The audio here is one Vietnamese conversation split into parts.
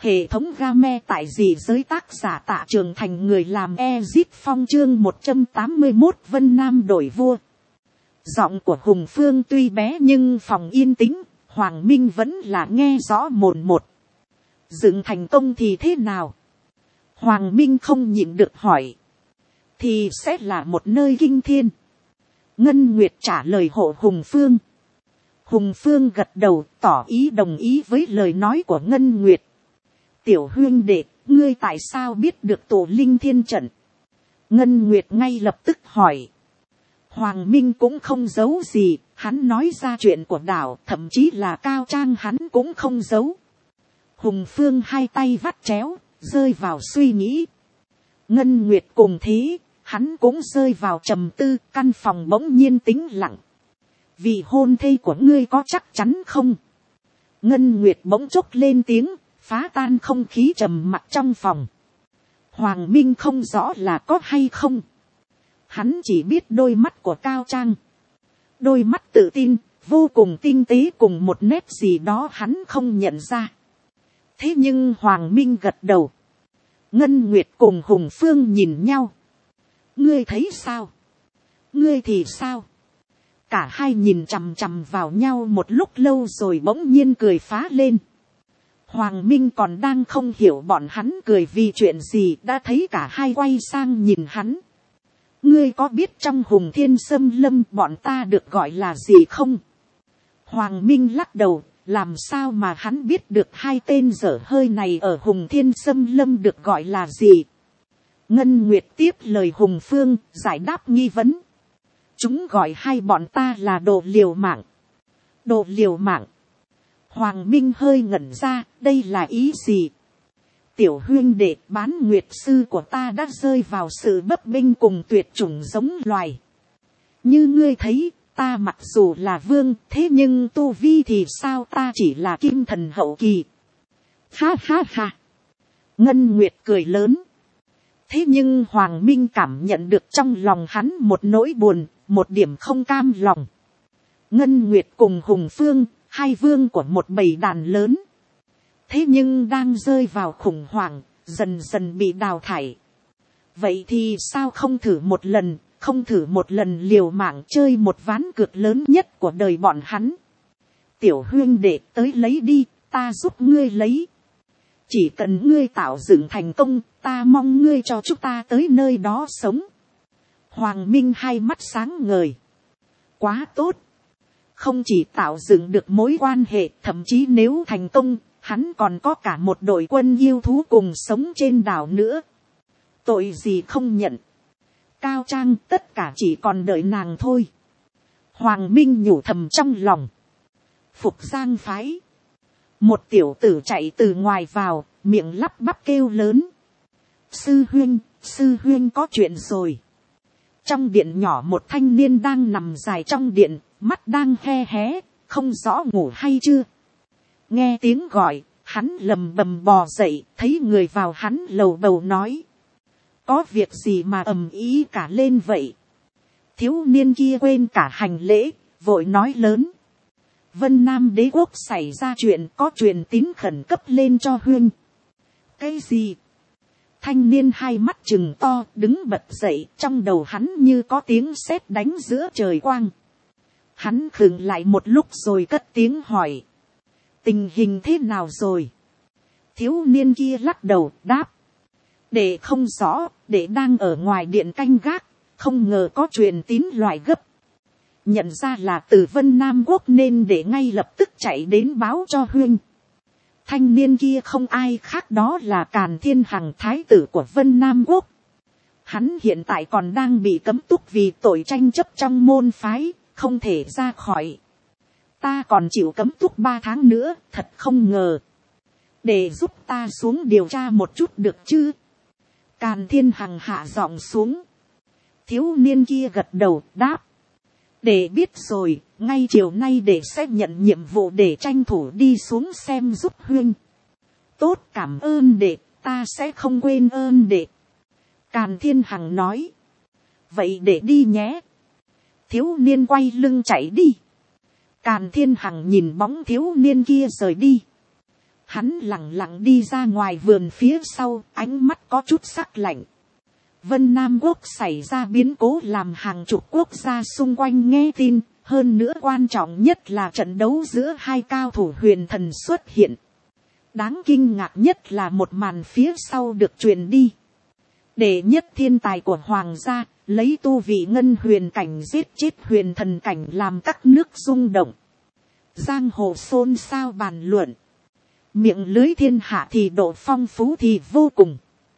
Hệ thống game tại dị giới tác giả Tạ Trường Thành người làm Ezit Phong chương 181 Vân Nam đổi vua. Giọng của Hùng Phương tuy bé nhưng phòng yên tĩnh, Hoàng Minh vẫn là nghe rõ mồn một. Dựng thành công thì thế nào? Hoàng Minh không nhịn được hỏi. Thì sẽ là một nơi kinh thiên. Ngân Nguyệt trả lời hộ Hùng Phương. Hùng Phương gật đầu tỏ ý đồng ý với lời nói của Ngân Nguyệt. Tiểu huynh đệ, ngươi tại sao biết được tổ linh thiên trận? Ngân Nguyệt ngay lập tức hỏi. Hoàng Minh cũng không giấu gì, hắn nói ra chuyện của đảo, thậm chí là Cao Trang hắn cũng không giấu. Hùng Phương hai tay vắt chéo, rơi vào suy nghĩ. Ngân Nguyệt cùng thế, hắn cũng rơi vào trầm tư, căn phòng bỗng nhiên tĩnh lặng. Vị hôn thê của ngươi có chắc chắn không? Ngân Nguyệt bỗng chốc lên tiếng, phá tan không khí trầm mặc trong phòng. Hoàng Minh không rõ là có hay không. Hắn chỉ biết đôi mắt của Cao Trang. Đôi mắt tự tin, vô cùng tinh tế cùng một nét gì đó hắn không nhận ra. Thế nhưng Hoàng Minh gật đầu. Ngân Nguyệt cùng Hùng Phương nhìn nhau. Ngươi thấy sao? Ngươi thì sao? Cả hai nhìn chằm chằm vào nhau một lúc lâu rồi bỗng nhiên cười phá lên. Hoàng Minh còn đang không hiểu bọn hắn cười vì chuyện gì, đã thấy cả hai quay sang nhìn hắn. Ngươi có biết trong Hùng Thiên Xâm Lâm bọn ta được gọi là gì không? Hoàng Minh lắc đầu, làm sao mà hắn biết được hai tên dở hơi này ở Hùng Thiên Xâm Lâm được gọi là gì? Ngân Nguyệt tiếp lời Hùng Phương, giải đáp nghi vấn. Chúng gọi hai bọn ta là đồ liều mạng. Đồ liều mạng. Hoàng Minh hơi ngẩn ra, đây là ý gì? Tiểu huynh đệ, bán nguyệt sư của ta đã rơi vào sự bấp bênh cùng tuyệt chủng giống loài. Như ngươi thấy, ta mặc dù là vương, thế nhưng tu vi thì sao, ta chỉ là kim thần hậu kỳ. Ha ha ha. Ngân Nguyệt cười lớn. Thế nhưng Hoàng Minh cảm nhận được trong lòng hắn một nỗi buồn, một điểm không cam lòng. Ngân Nguyệt cùng Hùng Phương, hai vương của một bầy đàn lớn. Thế nhưng đang rơi vào khủng hoảng, dần dần bị đào thải. Vậy thì sao không thử một lần, không thử một lần liều mạng chơi một ván cược lớn nhất của đời bọn hắn. Tiểu huynh đệ tới lấy đi, ta giúp ngươi lấy. Chỉ cần ngươi tạo dựng thành công, ta mong ngươi cho chúng ta tới nơi đó sống. Hoàng Minh hai mắt sáng ngời. Quá tốt. Không chỉ tạo dựng được mối quan hệ, thậm chí nếu thành công, hắn còn có cả một đội quân yêu thú cùng sống trên đảo nữa. Tội gì không nhận. Cao Trang tất cả chỉ còn đợi nàng thôi. Hoàng Minh nhủ thầm trong lòng. Phục Giang phái. Một tiểu tử chạy từ ngoài vào, miệng lắp bắp kêu lớn. Sư huynh có chuyện rồi. Trong điện nhỏ một thanh niên đang nằm dài trong điện, mắt đang he hé, không rõ ngủ hay chưa. Nghe tiếng gọi, hắn lầm bầm bò dậy, thấy người vào hắn lầu bầu nói. Có việc gì mà ầm ĩ cả lên vậy? Thiếu niên kia quên cả hành lễ, vội nói lớn. Vân Nam đế quốc xảy ra chuyện, có truyền tín khẩn cấp lên cho huynh. Cái gì? Thanh niên hai mắt trừng to, đứng bật dậy, trong đầu hắn như có tiếng sét đánh giữa trời quang. Hắn khựng lại một lúc rồi cất tiếng hỏi. Tình hình thế nào rồi? Thiếu niên kia lắc đầu, đáp. Đệ không rõ, đệ đang ở ngoài điện canh gác, không ngờ có truyền tín loại gấp. Nhận ra là từ Vân Nam Quốc nên đệ ngay lập tức chạy đến báo cho huynh. Thanh niên kia không ai khác đó là Càn Thiên Hằng thái tử của Vân Nam Quốc. Hắn hiện tại còn đang bị cấm túc vì tội tranh chấp trong môn phái, không thể ra khỏi. Ta còn chịu cấm túc 3 tháng nữa, thật không ngờ. Để giúp ta xuống điều tra một chút được chứ? Càn Thiên Hằng hạ giọng xuống. Thiếu niên kia gật đầu, đáp. Để biết rồi, ngay chiều nay để sẽ nhận nhiệm vụ để tranh thủ đi xuống xem giúp huynh. Tốt, cảm ơn đệ, ta sẽ không quên ơn đệ. Càn Thiên Hằng nói. Vậy để đi nhé. Thiếu niên quay lưng chạy đi. Càn Thiên Hằng nhìn bóng thiếu niên kia rời đi. Hắn lẳng lặng đi ra ngoài vườn phía sau, ánh mắt có chút sắc lạnh. Vân Nam Quốc xảy ra biến cố làm hàng chục quốc gia xung quanh nghe tin, hơn nữa quan trọng nhất là trận đấu giữa hai cao thủ huyền thần xuất hiện. Đáng kinh ngạc nhất là một màn phía sau được truyền đi. Đệ nhất thiên tài của hoàng gia, lấy tu vị ngân huyền cảnh giết chết huyền thần cảnh làm các nước rung động. Giang hồ xôn xao bàn luận. Miệng lưới thiên hạ thì độ phong phú thì vô cùng.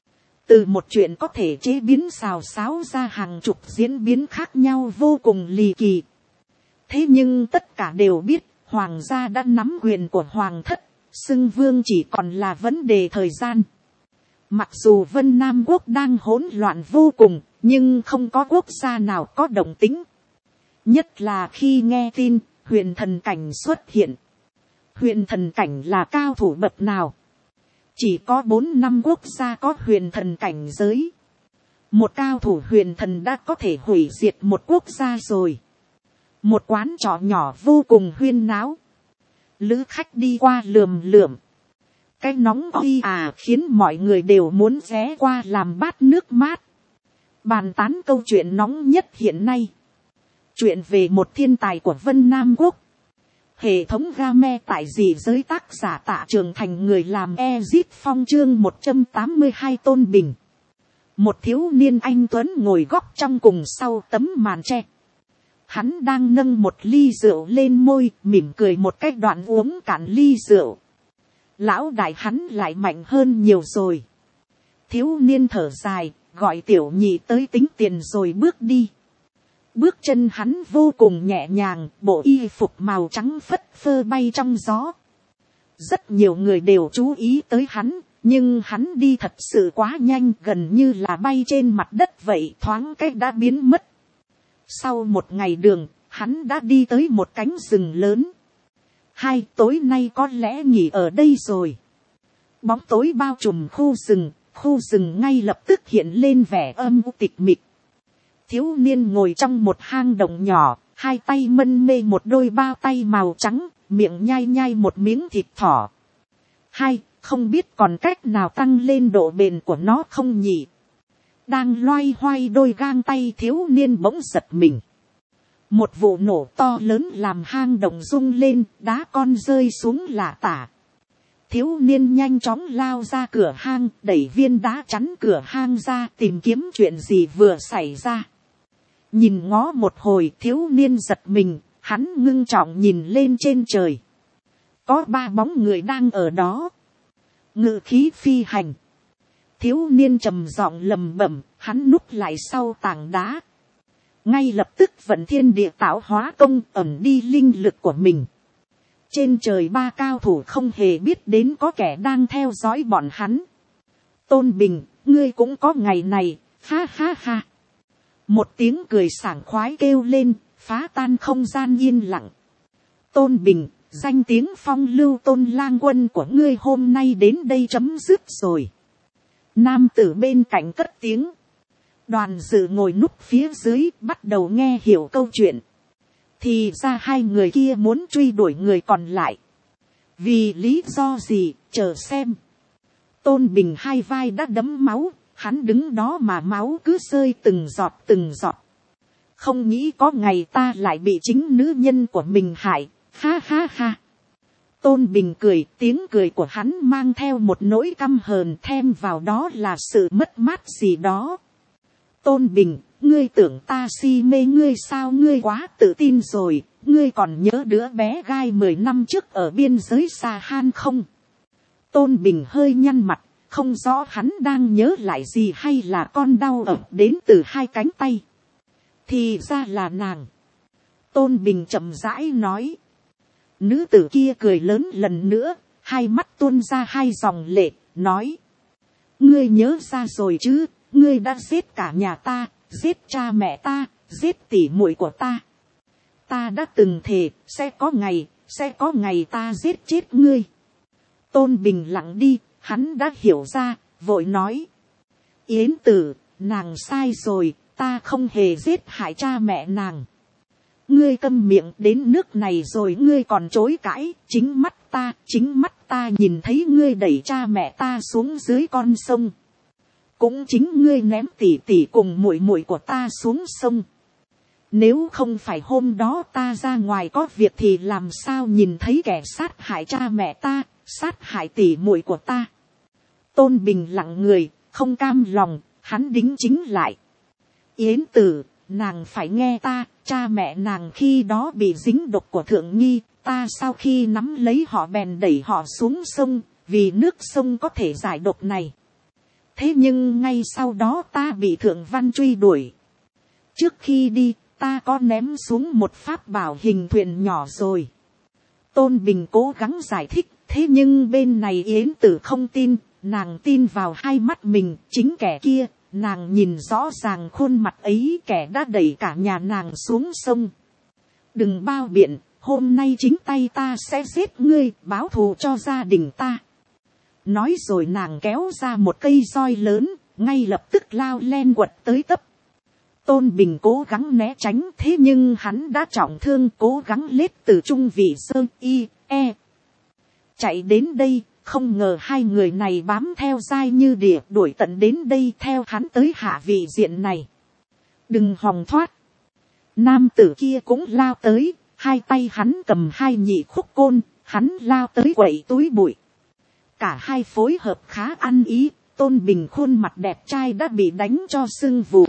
Từ một chuyện có thể chế biến xào xáo ra hàng chục diễn biến khác nhau vô cùng ly kỳ. Thế nhưng tất cả đều biết, hoàng gia đã nắm quyền của hoàng thất, xưng vương chỉ còn là vấn đề thời gian. Mặc dù Vân Nam Quốc đang hỗn loạn vô cùng, nhưng không có quốc gia nào có động tĩnh. Nhất là khi nghe tin, huyền thần cảnh xuất hiện. Huyền thần cảnh là cao thủ bậc nào? Chỉ có 4-5 quốc gia có huyền thần cảnh giới. Một cao thủ huyền thần đã có thể hủy diệt một quốc gia rồi. Một quán trọ nhỏ vô cùng huyên náo. Lữ khách đi qua lườm lượm. Cái nóng oi khiến mọi người đều muốn ghé qua làm bát nước mát. Bàn tán câu chuyện nóng nhất hiện nay. Chuyện về một thiên tài của Vân Nam Quốc. Hệ thống game tại dị giới tác giả Tạ Trường Thành người làm Ezip Phong chương 182 Tôn Bình. Một thiếu niên anh tuấn ngồi góc trong cùng sau tấm màn tre. Hắn đang nâng một ly rượu lên môi, mỉm cười một cách đoạn uống cạn ly rượu. Lão đại hắn lại mạnh hơn nhiều rồi. Thiếu niên thở dài, gọi tiểu nhị tới tính tiền rồi bước đi. Bước chân hắn vô cùng nhẹ nhàng, bộ y phục màu trắng phất phơ bay trong gió. Rất nhiều người đều chú ý tới hắn, nhưng hắn đi thật sự quá nhanh, gần như là bay trên mặt đất vậy, thoáng cách đã biến mất. Sau một ngày đường, hắn đã đi tới một cánh rừng lớn. Tối nay có lẽ nghỉ ở đây rồi. Bóng tối bao trùm khu rừng ngay lập tức hiện lên vẻ âm u tịch mịch. Thiếu niên ngồi trong một hang động nhỏ, hai tay mân mê một đôi bao tay màu trắng, miệng nhai nhai một miếng thịt thỏ. Không biết còn cách nào tăng lên độ bền của nó không nhỉ? Đang loay hoay đôi gang tay, thiếu niên bỗng giật mình. Một vụ nổ to lớn làm hang động rung lên, đá con rơi xuống lả tả. Thiếu niên nhanh chóng lao ra cửa hang, đẩy viên đá chắn cửa hang ra, tìm kiếm chuyện gì vừa xảy ra. Nhìn ngó một hồi, thiếu niên giật mình, hắn ngưng trọng nhìn lên trên trời. Có 3 bóng người đang ở đó. Ngự khí phi hành. Thiếu niên trầm giọng lầm bẩm, hắn núp lại sau tảng đá. Ngay lập tức vận thiên địa tạo hóa công, ẩn đi linh lực của mình. Trên trời 3 cao thủ không hề biết đến có kẻ đang theo dõi bọn hắn. Tôn Bình, ngươi cũng có ngày này, ha ha ha. Một tiếng cười sảng khoái kêu lên, phá tan không gian yên lặng. Tôn Bình, danh tiếng phong lưu Tôn Lang Quân của ngươi hôm nay đến đây chấm dứt rồi. Nam tử bên cạnh cất tiếng. Đoàn dự ngồi núp phía dưới, bắt đầu nghe hiểu câu chuyện. Thì ra 2 người kia muốn truy đuổi người còn lại. Vì lý do gì, chờ xem. Tôn Bình 2 vai đã đẫm máu, hắn đứng đó mà máu cứ rơi từng giọt từng giọt. Không nghĩ có ngày ta lại bị chính nữ nhân của mình hại, ha ha ha. Tôn Bình cười, tiếng cười của hắn mang theo một nỗi căm hờn, thêm vào đó là sự mất mát gì đó. Tôn Bình, ngươi tưởng ta si mê ngươi sao? Ngươi quá tự tin rồi, ngươi còn nhớ đứa bé gai 10 năm trước ở biên giới Sa Han không? Tôn Bình hơi nhăn mặt, không rõ hắn đang nhớ lại gì hay là con đau ập đến từ 2 cánh tay. Thì ra là nàng. Tôn Bình chậm rãi nói. Nữ tử kia cười lớn lần nữa, 2 mắt tuôn ra 2 dòng lệ, nói. Ngươi nhớ ra rồi chứ, ngươi đã giết cả nhà ta, giết cha mẹ ta, giết tỷ muội của ta. Ta đã từng thề, sẽ có ngày ta giết chết ngươi. Tôn Bình lặng đi, hắn đã hiểu ra, vội nói. Yến Tử, nàng sai rồi, ta không hề giết hại cha mẹ nàng. Ngươi câm miệng, đến nước này rồi ngươi còn chối cãi, chính mắt ta, chính mắt ta nhìn thấy ngươi đẩy cha mẹ ta xuống dưới con sông. Cũng chính ngươi ném tỷ tỷ cùng muội muội của ta xuống sông. Nếu không phải hôm đó ta ra ngoài có việc thì làm sao nhìn thấy kẻ sát hại cha mẹ ta, sát hại tỷ muội của ta. Tôn Bình lặng người, không cam lòng, hắn đính chính lại. Yến Tử, nàng phải nghe ta, cha mẹ nàng khi đó bị dính độc của Thượng Nghi, ta sau khi nắm lấy họ bèn đẩy họ xuống sông, vì nước sông có thể giải độc này. Thế nhưng ngay sau đó ta bị Thượng Văn truy đuổi. Trước khi đi, ta có ném xuống một pháp bảo hình thuyền nhỏ rồi. Tôn Bình cố gắng giải thích, thế nhưng bên này Yến Tử không tin, nàng tin vào hai mắt mình, chính kẻ kia, nàng nhìn rõ ràng khuôn mặt ấy, kẻ đã đẩy cả nhà nàng xuống sông. Đừng bao biện, hôm nay chính tay ta sẽ giết ngươi, báo thù cho gia đình ta. Nói rồi nàng kéo ra một cây roi lớn, ngay lập tức lao len quật tới tấp. Tôn Bình cố gắng né tránh, thế nhưng hắn đã trọng thương, cố gắng lết từ Trung Vị Sơn y e chạy đến đây. Không ngờ hai người này bám theo dai như đỉa, đuổi tận đến đây theo hắn tới Hạ Vị Diện này. Đừng hòng thoát. Nam tử kia cũng lao tới, hai tay hắn cầm hai nhị khúc côn, hắn lao tới quậy túi bụi. Cả hai phối hợp khá ăn ý, Tôn Bình khuôn mặt đẹp trai đã bị đánh cho sưng vù.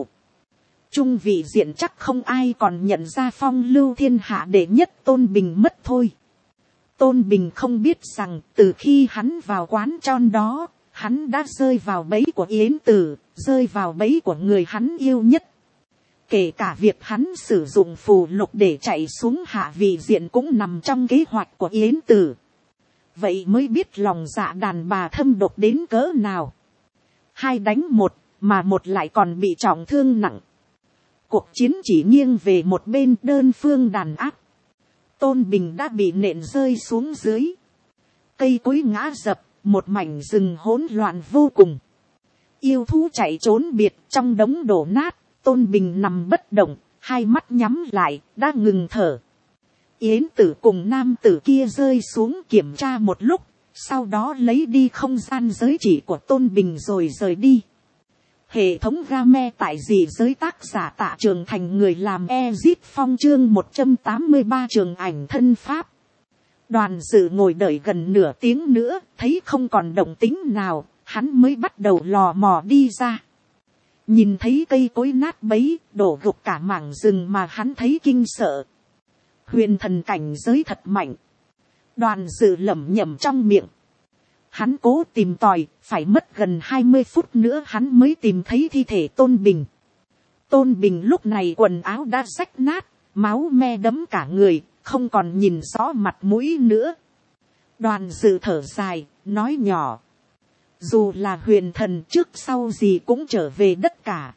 Trung Vị Diện chắc không ai còn nhận ra phong lưu thiên hạ đệ nhất Tôn Bình mất thôi. Tôn Bình không biết rằng từ khi hắn vào quán tròn đó, hắn đã rơi vào bẫy của Yến Tử, rơi vào bẫy của người hắn yêu nhất. Kể cả việc hắn sử dụng phù lục để chạy xuống Hạ Vị Diện cũng nằm trong kế hoạch của Yến Tử. Vậy mới biết lòng dạ đàn bà thâm độc đến cỡ nào. Hai đánh một, mà một lại còn bị trọng thương nặng. Cuộc chiến chỉ nghiêng về một bên, đơn phương đàn áp. Tôn Bình đã bị nện rơi xuống dưới. Cây cối ngã dập, một mảnh rừng hỗn loạn vô cùng. Yêu thú chạy trốn biệt trong đống đổ nát. Tôn Bình nằm bất động, hai mắt nhắm lại, đã ngừng thở. Yến Tử cùng nam tử kia rơi xuống kiểm tra một lúc, sau đó lấy đi không gian giới chỉ của Tôn Bình rồi rời đi. Hệ thống game tại dị giới, tác giả Tạ Trường Thành, người làm Ezit Phong, chương 183 trường ảnh thân pháp. Đoàn dự ngồi đợi gần nửa tiếng nữa, thấy không còn động tĩnh nào, hắn mới bắt đầu lò mò đi ra. Nhìn thấy cây cối nát bấy, đổ gục cả mảng rừng mà hắn thấy kinh sợ. Huyền thần cảnh giới thật mạnh. Đoàn dự lẩm nhẩm trong miệng. Hắn cố tìm tòi, phải mất gần 20 phút nữa hắn mới tìm thấy thi thể Tôn Bình. Tôn Bình lúc này quần áo đã rách nát, máu me đẫm cả người, không còn nhìn rõ mặt mũi nữa. Đoàn dự thở dài, nói nhỏ. Dù là huyền thần, trước sau gì cũng trở về đất cả.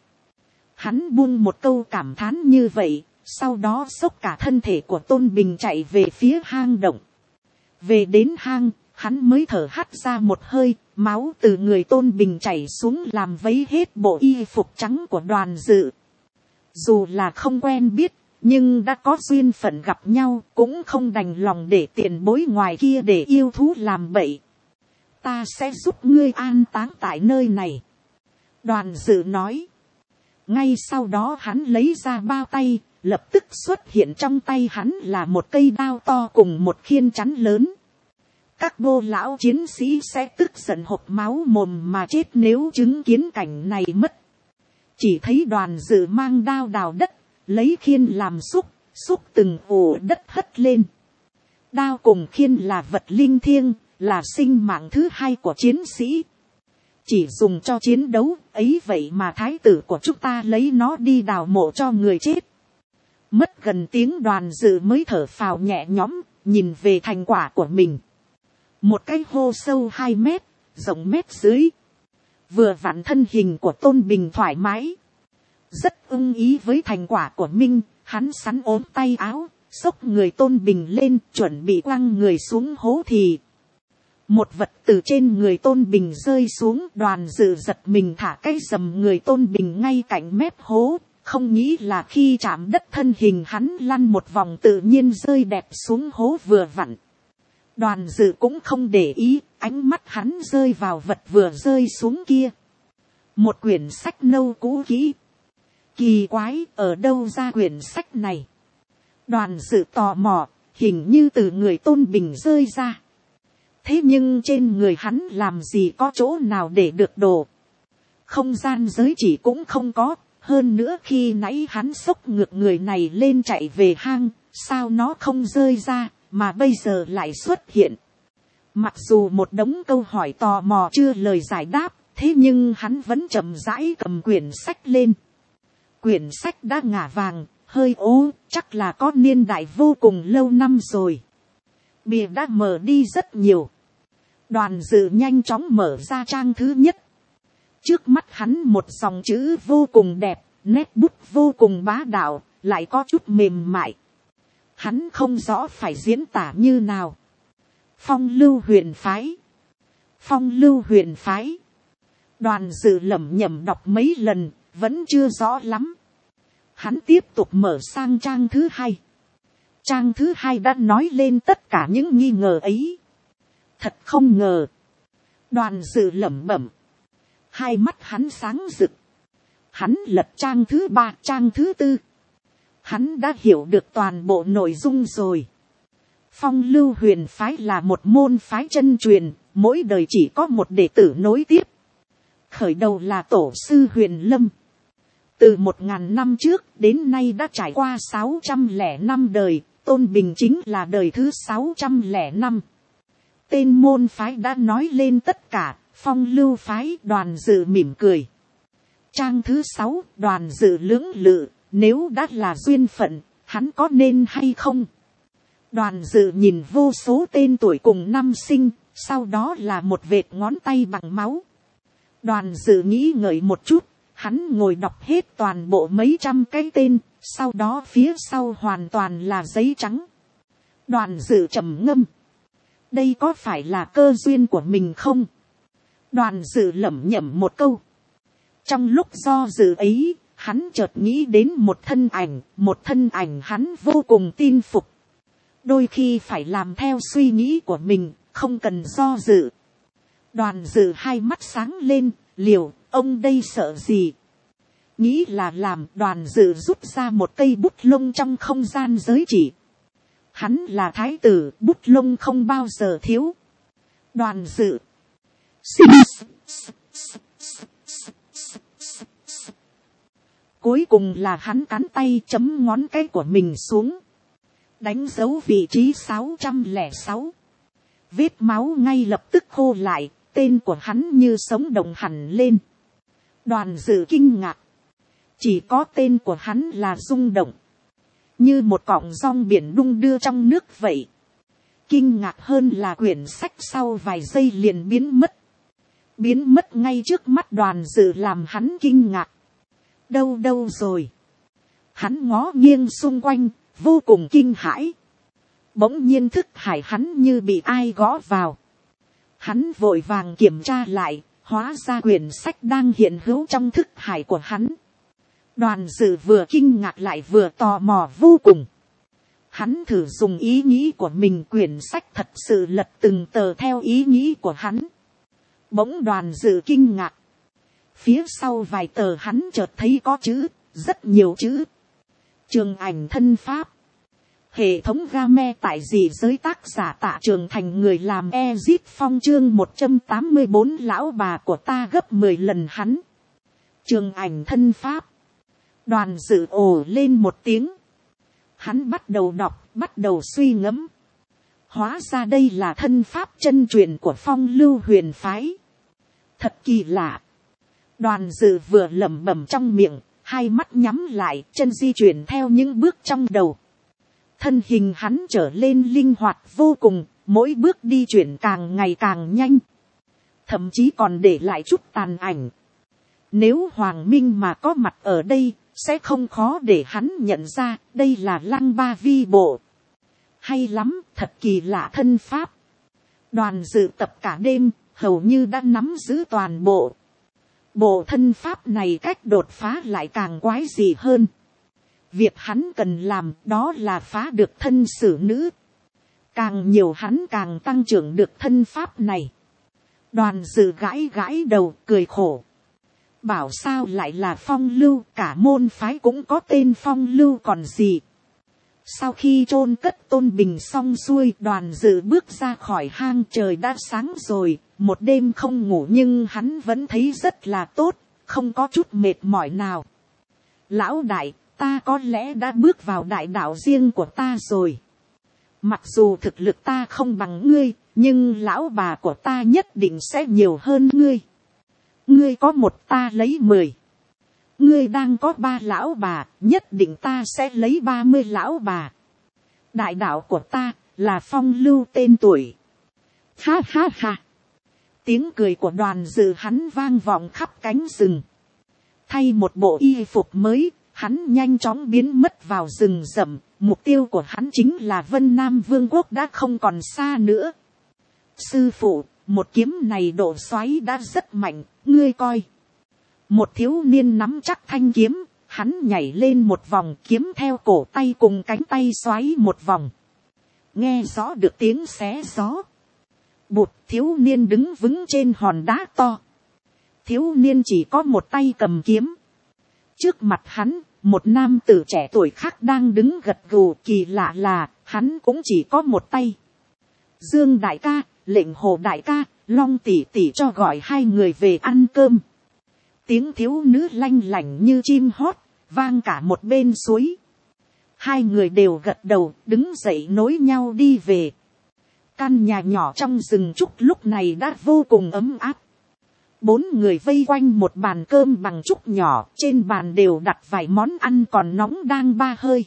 Hắn buông một câu cảm thán như vậy, sau đó xốc cả thân thể của Tôn Bình chạy về phía hang động. Về đến hang, hắn mới thở hắt ra một hơi, máu từ người Tôn Bình chảy xuống làm vấy hết bộ y phục trắng của đoàn dự. Dù là không quen biết, nhưng đã có duyên phận gặp nhau, cũng không đành lòng để tiền bối ngoài kia để yêu thú làm bậy. Ta sẽ giúp ngươi an táng tại nơi này. Đoàn dự nói. Ngay sau đó hắn lấy ra bao tay, lập tức xuất hiện trong tay hắn là một cây đao to cùng một khiên chắn lớn. Các bô lão chiến sĩ sẽ tức giận hộc máu mồm mà chết nếu chứng kiến cảnh này mất. Chỉ thấy đoàn dự mang đao đào đất, lấy khiên làm xúc từng ổ đất hất lên. Đao cùng khiên là vật linh thiêng, là sinh mạng thứ hai của chiến sĩ. Chỉ dùng cho chiến đấu, ấy vậy mà thái tử của chúng ta lấy nó đi đào mộ cho người chết. Mất gần tiếng đoàn dự mới thở phào nhẹ nhõm, nhìn về thành quả của mình. Một cái hô sâu 2 mét, rộng mét dưới. Vừa vặn thân hình của Tôn Bình thoải mái. Rất ưng ý với thành quả của mình, hắn sắn ốm tay áo, xốc người Tôn Bình lên, chuẩn bị quăng người xuống hố thì. Một vật từ trên người Tôn Bình rơi xuống, đoàn dự giật mình thả cái rầm người Tôn Bình ngay cạnh mép hố. Không nghĩ là khi chạm đất thân hình hắn lăn một vòng tự nhiên rơi đẹp xuống hố vừa vặn. Đoàn dự cũng không để ý, ánh mắt hắn rơi vào vật vừa rơi xuống kia. Một quyển sách nâu cũ kỹ. Kỳ quái, ở đâu ra quyển sách này? Đoàn dự tò mò, hình như từ người Tôn Bình rơi ra. Thế nhưng trên người hắn làm gì có chỗ nào để được đồ. Không gian giới chỉ cũng không có. Hơn nữa khi nãy hắn xốc ngược người này lên chạy về hang, sao nó không rơi ra, mà bây giờ lại xuất hiện. Mặc dù một đống câu hỏi tò mò chưa lời giải đáp, thế nhưng hắn vẫn chậm rãi cầm quyển sách lên. Quyển sách đã ngả vàng, hơi ố, chắc là có niên đại vô cùng lâu năm rồi. Bìa đã mở đi rất nhiều. Đoàn dự nhanh chóng mở ra trang thứ nhất. Trước mắt hắn một dòng chữ vô cùng đẹp, nét bút vô cùng bá đạo, lại có chút mềm mại. Hắn không rõ phải diễn tả như nào. Phong lưu huyền phái. Phong lưu huyền phái. Đoàn dự lẩm nhẩm đọc mấy lần, vẫn chưa rõ lắm. Hắn tiếp tục mở sang trang thứ hai. Trang thứ hai đã nói lên tất cả những nghi ngờ ấy. Thật không ngờ. Đoàn dự lẩm bẩm. Hai mắt hắn sáng rực. Hắn lật trang thứ ba, trang thứ tư. Hắn đã hiểu được toàn bộ nội dung rồi. Phong lưu huyền phái là một môn phái chân truyền, mỗi đời chỉ có một đệ tử nối tiếp. Khởi đầu là tổ sư Huyền Lâm. Từ 1000 năm trước đến nay đã trải qua 605 đời, Tôn Bình chính là đời thứ 605. Tên môn phái đã nói lên tất cả. Phong lưu phái. Đoàn dự mỉm cười. Trang thứ 6, đoàn dự lưỡng lự, nếu đã là duyên phận, hắn có nên hay không? Đoàn dự nhìn vô số tên tuổi cùng năm sinh, sau đó là một vệt ngón tay bằng máu. Đoàn dự nghĩ ngợi một chút, hắn ngồi đọc hết toàn bộ mấy trăm cái tên, sau đó phía sau hoàn toàn là giấy trắng. Đoàn dự trầm ngâm. Đây có phải là cơ duyên của mình không? Đoàn dự lẩm nhẩm một câu. Trong lúc do dự ấy, hắn chợt nghĩ đến một thân ảnh hắn vô cùng tin phục. Đôi khi phải làm theo suy nghĩ của mình, không cần do dự. Đoàn dự hai mắt sáng lên, liều, ông đây sợ gì? Nghĩ là làm. Đoàn dự rút ra một cây bút lông trong không gian giới chỉ. Hắn là thái tử, bút lông không bao giờ thiếu. Đoàn dự. Cuối cùng là hắn cắn tay chấm ngón cái của mình xuống. Đánh dấu vị trí 606. Vết máu ngay lập tức khô lại, tên của hắn như sống động hẳn lên. Đoàn dự kinh ngạc. Chỉ có tên của hắn là rung động. Như một cọng rong biển đung đưa trong nước vậy. Kinh ngạc hơn là quyển sách sau vài giây liền biến mất. Biến mất ngay trước mắt đoàn dự làm hắn kinh ngạc. Đâu rồi? Hắn ngó nghiêng xung quanh, vô cùng kinh hãi. Bỗng nhiên thức hải hắn như bị ai gõ vào. Hắn vội vàng kiểm tra lại, hóa ra quyển sách đang hiện hữu trong thức hải của hắn. Đoàn dự vừa kinh ngạc lại vừa tò mò vô cùng. Hắn thử dùng ý nghĩ của mình, quyển sách thật sự lật từng tờ theo ý nghĩ của hắn. Bỗng đoàn dự kinh ngạc. Phía sau vài tờ hắn chợt thấy có chữ, rất nhiều chữ. Trường ảnh thân pháp. Hệ thống game tại dị giới, tác giả Tạ Trường Thành, người làm Ezip Phong, chương 184, lão bà của ta gấp 10 lần hắn. Trường ảnh thân pháp. Đoàn dự ồ lên một tiếng. Hắn bắt đầu đọc, bắt đầu suy ngẫm. Hóa ra đây là thân pháp chân truyền của Phong lưu huyền phái. Thật kỳ lạ. Đoàn dự vừa lẩm bẩm trong miệng, hai mắt nhắm lại, chân di chuyển theo những bước trong đầu. Thân hình hắn trở lên linh hoạt vô cùng, mỗi bước đi chuyển càng ngày càng nhanh. Thậm chí còn để lại chút tàn ảnh. Nếu Hoàng Minh mà có mặt ở đây, sẽ không khó để hắn nhận ra đây là Lăng Ba Vi bộ. Hay lắm, thật kỳ lạ thân pháp. Đoàn dự tập cả đêm, hầu như đã nắm giữ toàn bộ. Bộ thân pháp này cách đột phá lại càng quái dị hơn. Việc hắn cần làm đó là phá được thân xử nữ. Càng nhiều hắn càng tăng trưởng được thân pháp này. Đoàn dự gãi gãi đầu cười khổ. Bảo sao lại là phong lưu, cả môn phái cũng có tên phong lưu còn gì. Sau khi chôn cất Tôn Bình xong xuôi, Đoàn dự bước ra khỏi hang. Trời đã sáng rồi, một đêm không ngủ nhưng hắn vẫn thấy rất là tốt, không có chút mệt mỏi nào. Lão đại, ta có lẽ đã bước vào đại đạo riêng của ta rồi. Mặc dù thực lực ta không bằng ngươi, nhưng lão bà của ta nhất định sẽ nhiều hơn ngươi. Ngươi có một ta lấy 10. Ngươi đang có 3 lão bà, nhất định ta sẽ lấy 30 lão bà. Đại đạo của ta là phong lưu tên tuổi. Ha ha ha. Tiếng cười của Đoàn dự hắn vang vọng khắp cánh rừng. Thay một bộ y phục mới, hắn nhanh chóng biến mất vào rừng rậm. Mục tiêu của hắn chính là Vân Nam Vương quốc đã không còn xa nữa. Sư phụ, một kiếm này độ xoáy đã rất mạnh, ngươi coi. Một thiếu niên nắm chắc thanh kiếm, hắn nhảy lên một vòng, kiếm theo cổ tay cùng cánh tay xoáy một vòng. Nghe rõ được tiếng xé gió. Bụt, thiếu niên đứng vững trên hòn đá to. Thiếu niên chỉ có một tay cầm kiếm. Trước mặt hắn, một nam tử trẻ tuổi khác đang đứng gật gù. Kỳ lạ là, hắn cũng chỉ có một tay. Dương đại ca, Lệnh Hồ đại ca, Long tỷ tỷ cho gọi 2 người về ăn cơm. Tiếng thiếu nữ lanh lảnh như chim hót, vang cả một bên suối. 2 người đều gật đầu, đứng dậy nối nhau đi về. Căn nhà nhỏ trong rừng trúc lúc này đã vô cùng ấm áp. 4 người vây quanh một bàn cơm bằng trúc nhỏ, trên bàn đều đặt vài món ăn còn nóng đang ba hơi.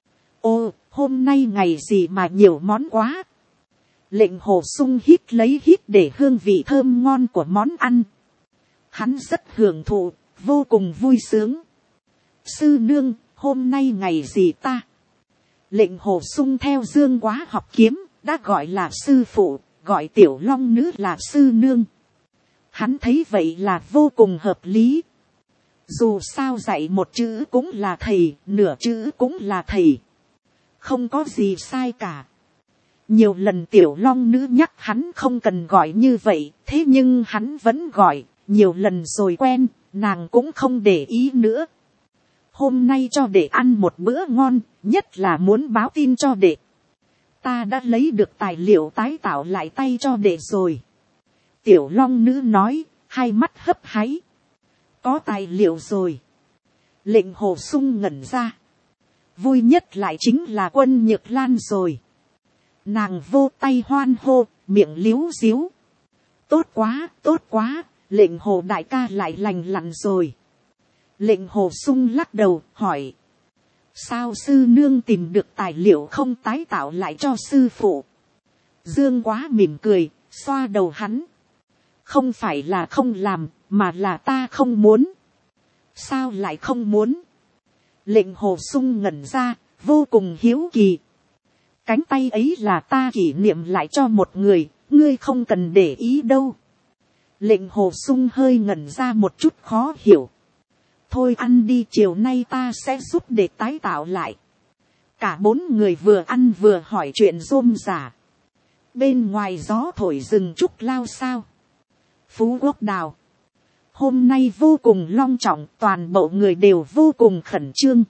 Ô, hôm nay ngày gì mà nhiều món quá. Lệnh Hồ sung hít lấy hít để hương vị thơm ngon của món ăn. Hắn rất hưởng thụ, vô cùng vui sướng. Sư nương, hôm nay ngày gì ta? Lệnh Hồ sung theo Dương Quá học kiếm, đã gọi là sư phụ, gọi tiểu long nữ là sư nương. Hắn thấy vậy là vô cùng hợp lý. Dù sao dạy một chữ cũng là thầy, nửa chữ cũng là thầy. Không có gì sai cả. Nhiều lần tiểu long nữ nhắc hắn không cần gọi như vậy, thế nhưng hắn vẫn gọi, nhiều lần rồi quen, nàng cũng không để ý nữa. Hôm nay cho đệ ăn một bữa ngon, nhất là muốn báo tin cho đệ. Ta đã lấy được tài liệu tái tạo lại tay cho đệ rồi. Tiểu long nữ nói, hai mắt hấp háy. Có tài liệu rồi. Lệnh Hồ sung ngẩn ra. Vui nhất lại chính là Quân Nhược Lan rồi. Nàng vô tay hoan hô, miệng líu díu. Tốt quá, Lệnh Hồ đại ca lại lành lặn rồi. Lệnh Hồ sung lắc đầu, hỏi. Sao sư nương tìm được tài liệu không tái tạo lại cho sư phụ? Dương Quá mỉm cười, xoa đầu hắn. Không phải là không làm, mà là ta không muốn. Sao lại không muốn? Lệnh Hồ sung ngẩn ra, vô cùng hiếu kỳ. Cánh tay ấy là ta kỷ niệm lại cho một người, ngươi không cần để ý đâu. Lệnh Hồ sung hơi ngẩn ra một chút khó hiểu. Thôi ăn đi, chiều nay ta sẽ giúp để tái tạo lại. Cả 4 người vừa ăn vừa hỏi chuyện rôm rả. Bên ngoài gió thổi rừng trúc lao sao. Phú Quốc Đào. Hôm nay vô cùng long trọng, toàn bộ người đều vô cùng khẩn trương.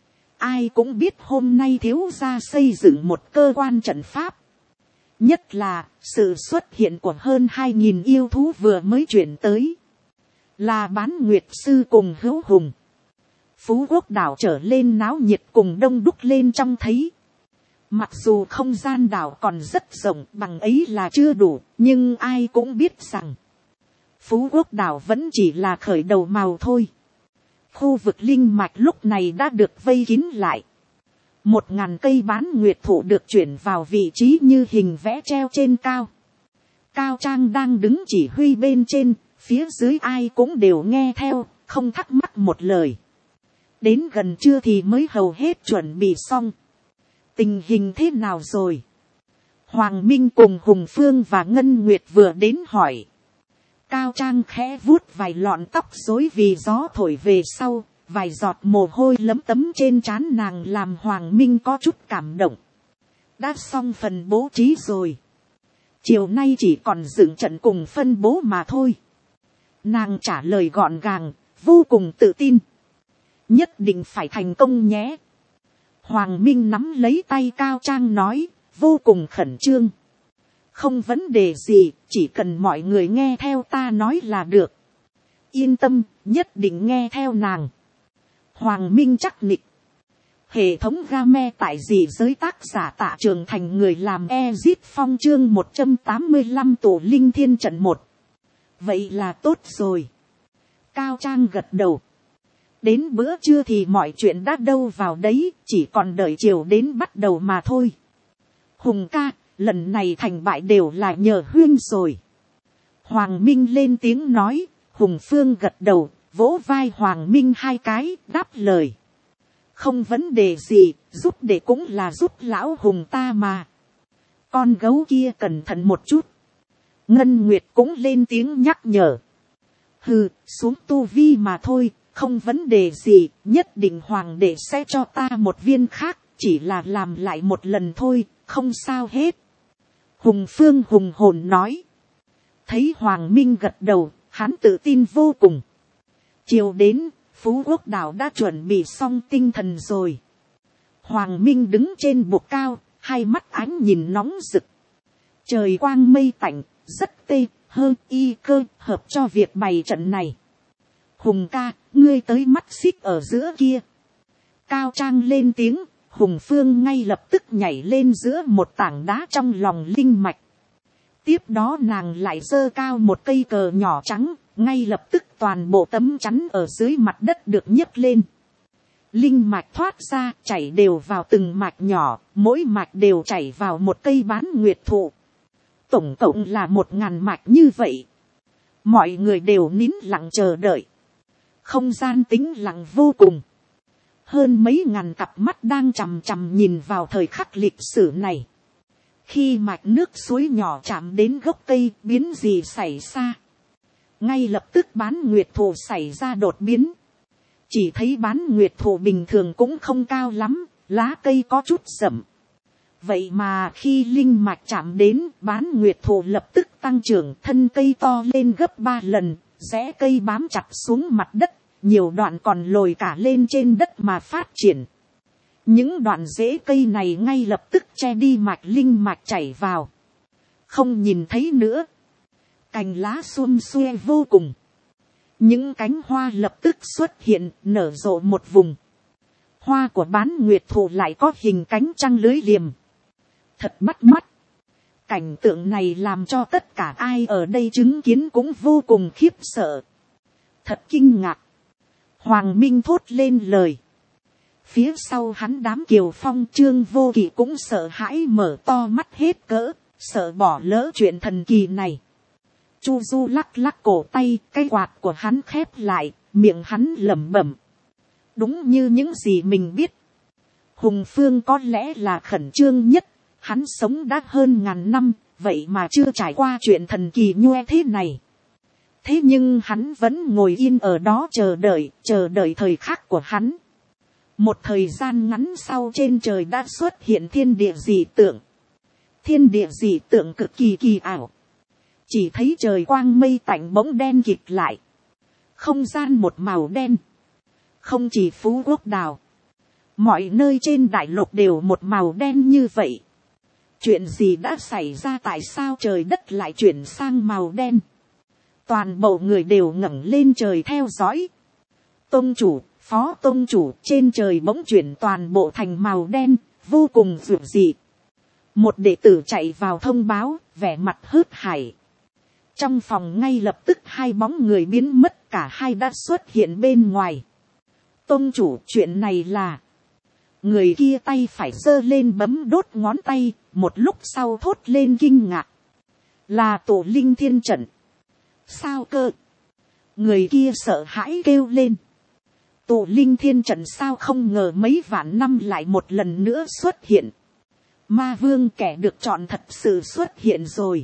Ai cũng biết hôm nay thiếu gia xây dựng một cơ quan trận pháp. Nhất là sự xuất hiện của hơn 2.000 yêu thú vừa mới chuyển tới. Là Bán Nguyệt Sư cùng Hữu Hùng. Phú Quốc Đảo trở lên náo nhiệt cùng đông đúc lên trong thấy. Mặc dù không gian đảo còn rất rộng, bằng ấy là chưa đủ, nhưng ai cũng biết rằng Phú Quốc Đảo vẫn chỉ là khởi đầu màu thôi. Khu vực linh mạch lúc này đã được vây kín lại. 1.000 cây bán nguyệt thụ được chuyển vào vị trí như hình vẽ treo trên cao. Cao Trang đang đứng chỉ huy bên trên, phía dưới ai cũng đều nghe theo, không thắc mắc một lời. Đến gần trưa thì mới hầu hết chuẩn bị xong. Tình hình thế nào rồi? Hoàng Minh cùng Hùng Phương và Ngân Nguyệt vừa đến hỏi. Cao Trang khẽ vuốt vài lọn tóc rối vì gió thổi về sau, vài giọt mồ hôi lấm tấm trên trán nàng làm Hoàng Minh có chút cảm động. đã xong phần bố trí rồi. Chiều nay chỉ còn dựng trận cùng phân bố mà thôi. Nàng trả lời gọn gàng, vô cùng tự tin. Nhất định phải thành công nhé. Hoàng Minh nắm lấy tay Cao Trang nói, vô cùng khẩn trương. Không vấn đề gì, chỉ cần mọi người nghe theo ta nói là được. Yên tâm, nhất định nghe theo nàng. Hoàng Minh chắc nịch. Hệ thống game tại dị giới tác giả Tạ Trường Thành người làm Ezit Phong chương 185 tổ linh thiên trận 1. Vậy là tốt rồi. Cao Trang gật đầu. Đến bữa trưa thì mọi chuyện đã đâu vào đấy, chỉ còn đợi chiều đến bắt đầu mà thôi. Hùng ca, lần này thành bại đều là nhờ Huyên rồi. Hoàng Minh lên tiếng nói, Hùng Phương gật đầu, vỗ vai Hoàng Minh hai cái, đáp lời. Không vấn đề gì, giúp để cũng là giúp lão Hùng ta mà. Con gấu kia cẩn thận một chút. Ngân Nguyệt cũng lên tiếng nhắc nhở. Hừ, xuống tu vi mà thôi, không vấn đề gì, nhất định Hoàng đệ sẽ cho ta một viên khác, chỉ là làm lại một lần thôi, không sao hết. Hùng Phương hùng hồn nói. Thấy Hoàng Minh gật đầu, hắn tự tin vô cùng. Chiều đến, Phú Quốc đảo đã chuẩn bị xong tinh thần rồi. Hoàng Minh đứng trên bục cao, hai mắt ánh nhìn nóng rực. Trời quang mây tạnh, rất tê, hơn y cơ, hợp cho việc bày trận này. Hùng ca, ngươi tới mắt xích ở giữa kia. Cao Trang lên tiếng, Hùng Phương ngay lập tức nhảy lên giữa một tảng đá trong lòng linh mạch. Tiếp đó nàng lại giơ cao một cây cờ nhỏ trắng, ngay lập tức toàn bộ tấm chắn ở dưới mặt đất được nhấc lên. Linh mạch thoát ra, chảy đều vào từng mạch nhỏ, mỗi mạch đều chảy vào một cây bán nguyệt thụ. Tổng cộng là 1000 mạch như vậy. Mọi người đều nín lặng chờ đợi. Không gian tĩnh lặng vô cùng. Hơn mấy ngàn cặp mắt đang chằm chằm nhìn vào thời khắc lịch sử này. Khi mạch nước suối nhỏ chạm đến gốc cây, biến gì xảy ra? Ngay lập tức bán nguyệt thụ xảy ra đột biến. Chỉ thấy bán nguyệt thụ bình thường cũng không cao lắm, lá cây có chút sẫm. Vậy mà khi linh mạch chạm đến, bán nguyệt thụ lập tức tăng trưởng, thân cây to lên gấp 3 lần, rễ cây bám chặt xuống mặt đất, nhiều đoạn còn lồi cả lên trên đất mà phát triển. Những đoạn rễ cây này ngay lập tức che đi mạch linh mạch chảy vào. Không nhìn thấy nữa. Cành lá xum xuê vô cùng. Những cánh hoa lập tức xuất hiện, nở rộ một vùng. Hoa của bán nguyệt thụ lại có hình cánh trăng lưới liềm. Thật bắt mắt. Cảnh tượng này làm cho tất cả ai ở đây chứng kiến cũng vô cùng khiếp sợ. Thật kinh ngạc. Hoàng Minh thốt lên lời. Phía sau hắn đám Kiều Phong Trương Vô Kỵ cũng sợ hãi mở to mắt hết cỡ, sợ bỏ lỡ chuyện thần kỳ này. Chu Du lắc lắc cổ tay, cái quạt của hắn khép lại, miệng hắn lẩm bẩm. Đúng như những gì mình biết. Hùng Phương có lẽ là khẩn trương nhất, hắn sống đã hơn 1000 năm, vậy mà chưa trải qua chuyện thần kỳ nhoe thế này. Thế nhưng hắn vẫn ngồi yên ở đó chờ đợi thời khắc của hắn. Một thời gian ngắn sau trên trời đã xuất hiện thiên địa dị tượng. Thiên địa dị tượng cực kỳ kỳ ảo. Chỉ thấy trời quang mây tạnh bỗng đen kịt lại. Không gian một màu đen. Không chỉ Phú Quốc đảo. Mọi nơi trên đại lục đều một màu đen như vậy. Chuyện gì đã xảy ra, tại sao trời đất lại chuyển sang màu đen? Toàn bộ người đều ngẩng lên trời theo dõi. Tông chủ, phó tông chủ, trên trời bỗng chuyển toàn bộ thành màu đen, vô cùng dữ dị. Một đệ tử chạy vào thông báo, vẻ mặt hớt hải. Trong phòng ngay lập tức hai bóng người biến mất, cả hai đã xuất hiện bên ngoài. Tông chủ, chuyện này là... Người kia tay phải giơ lên bấm đốt ngón tay, một lúc sau thốt lên kinh ngạc. Là tổ linh thiên trận. Sao cơ? Người kia sợ hãi kêu lên. Tổ linh thiên trận sao, không ngờ mấy vạn năm lại một lần nữa xuất hiện. Ma vương kẻ được chọn thật sự xuất hiện rồi.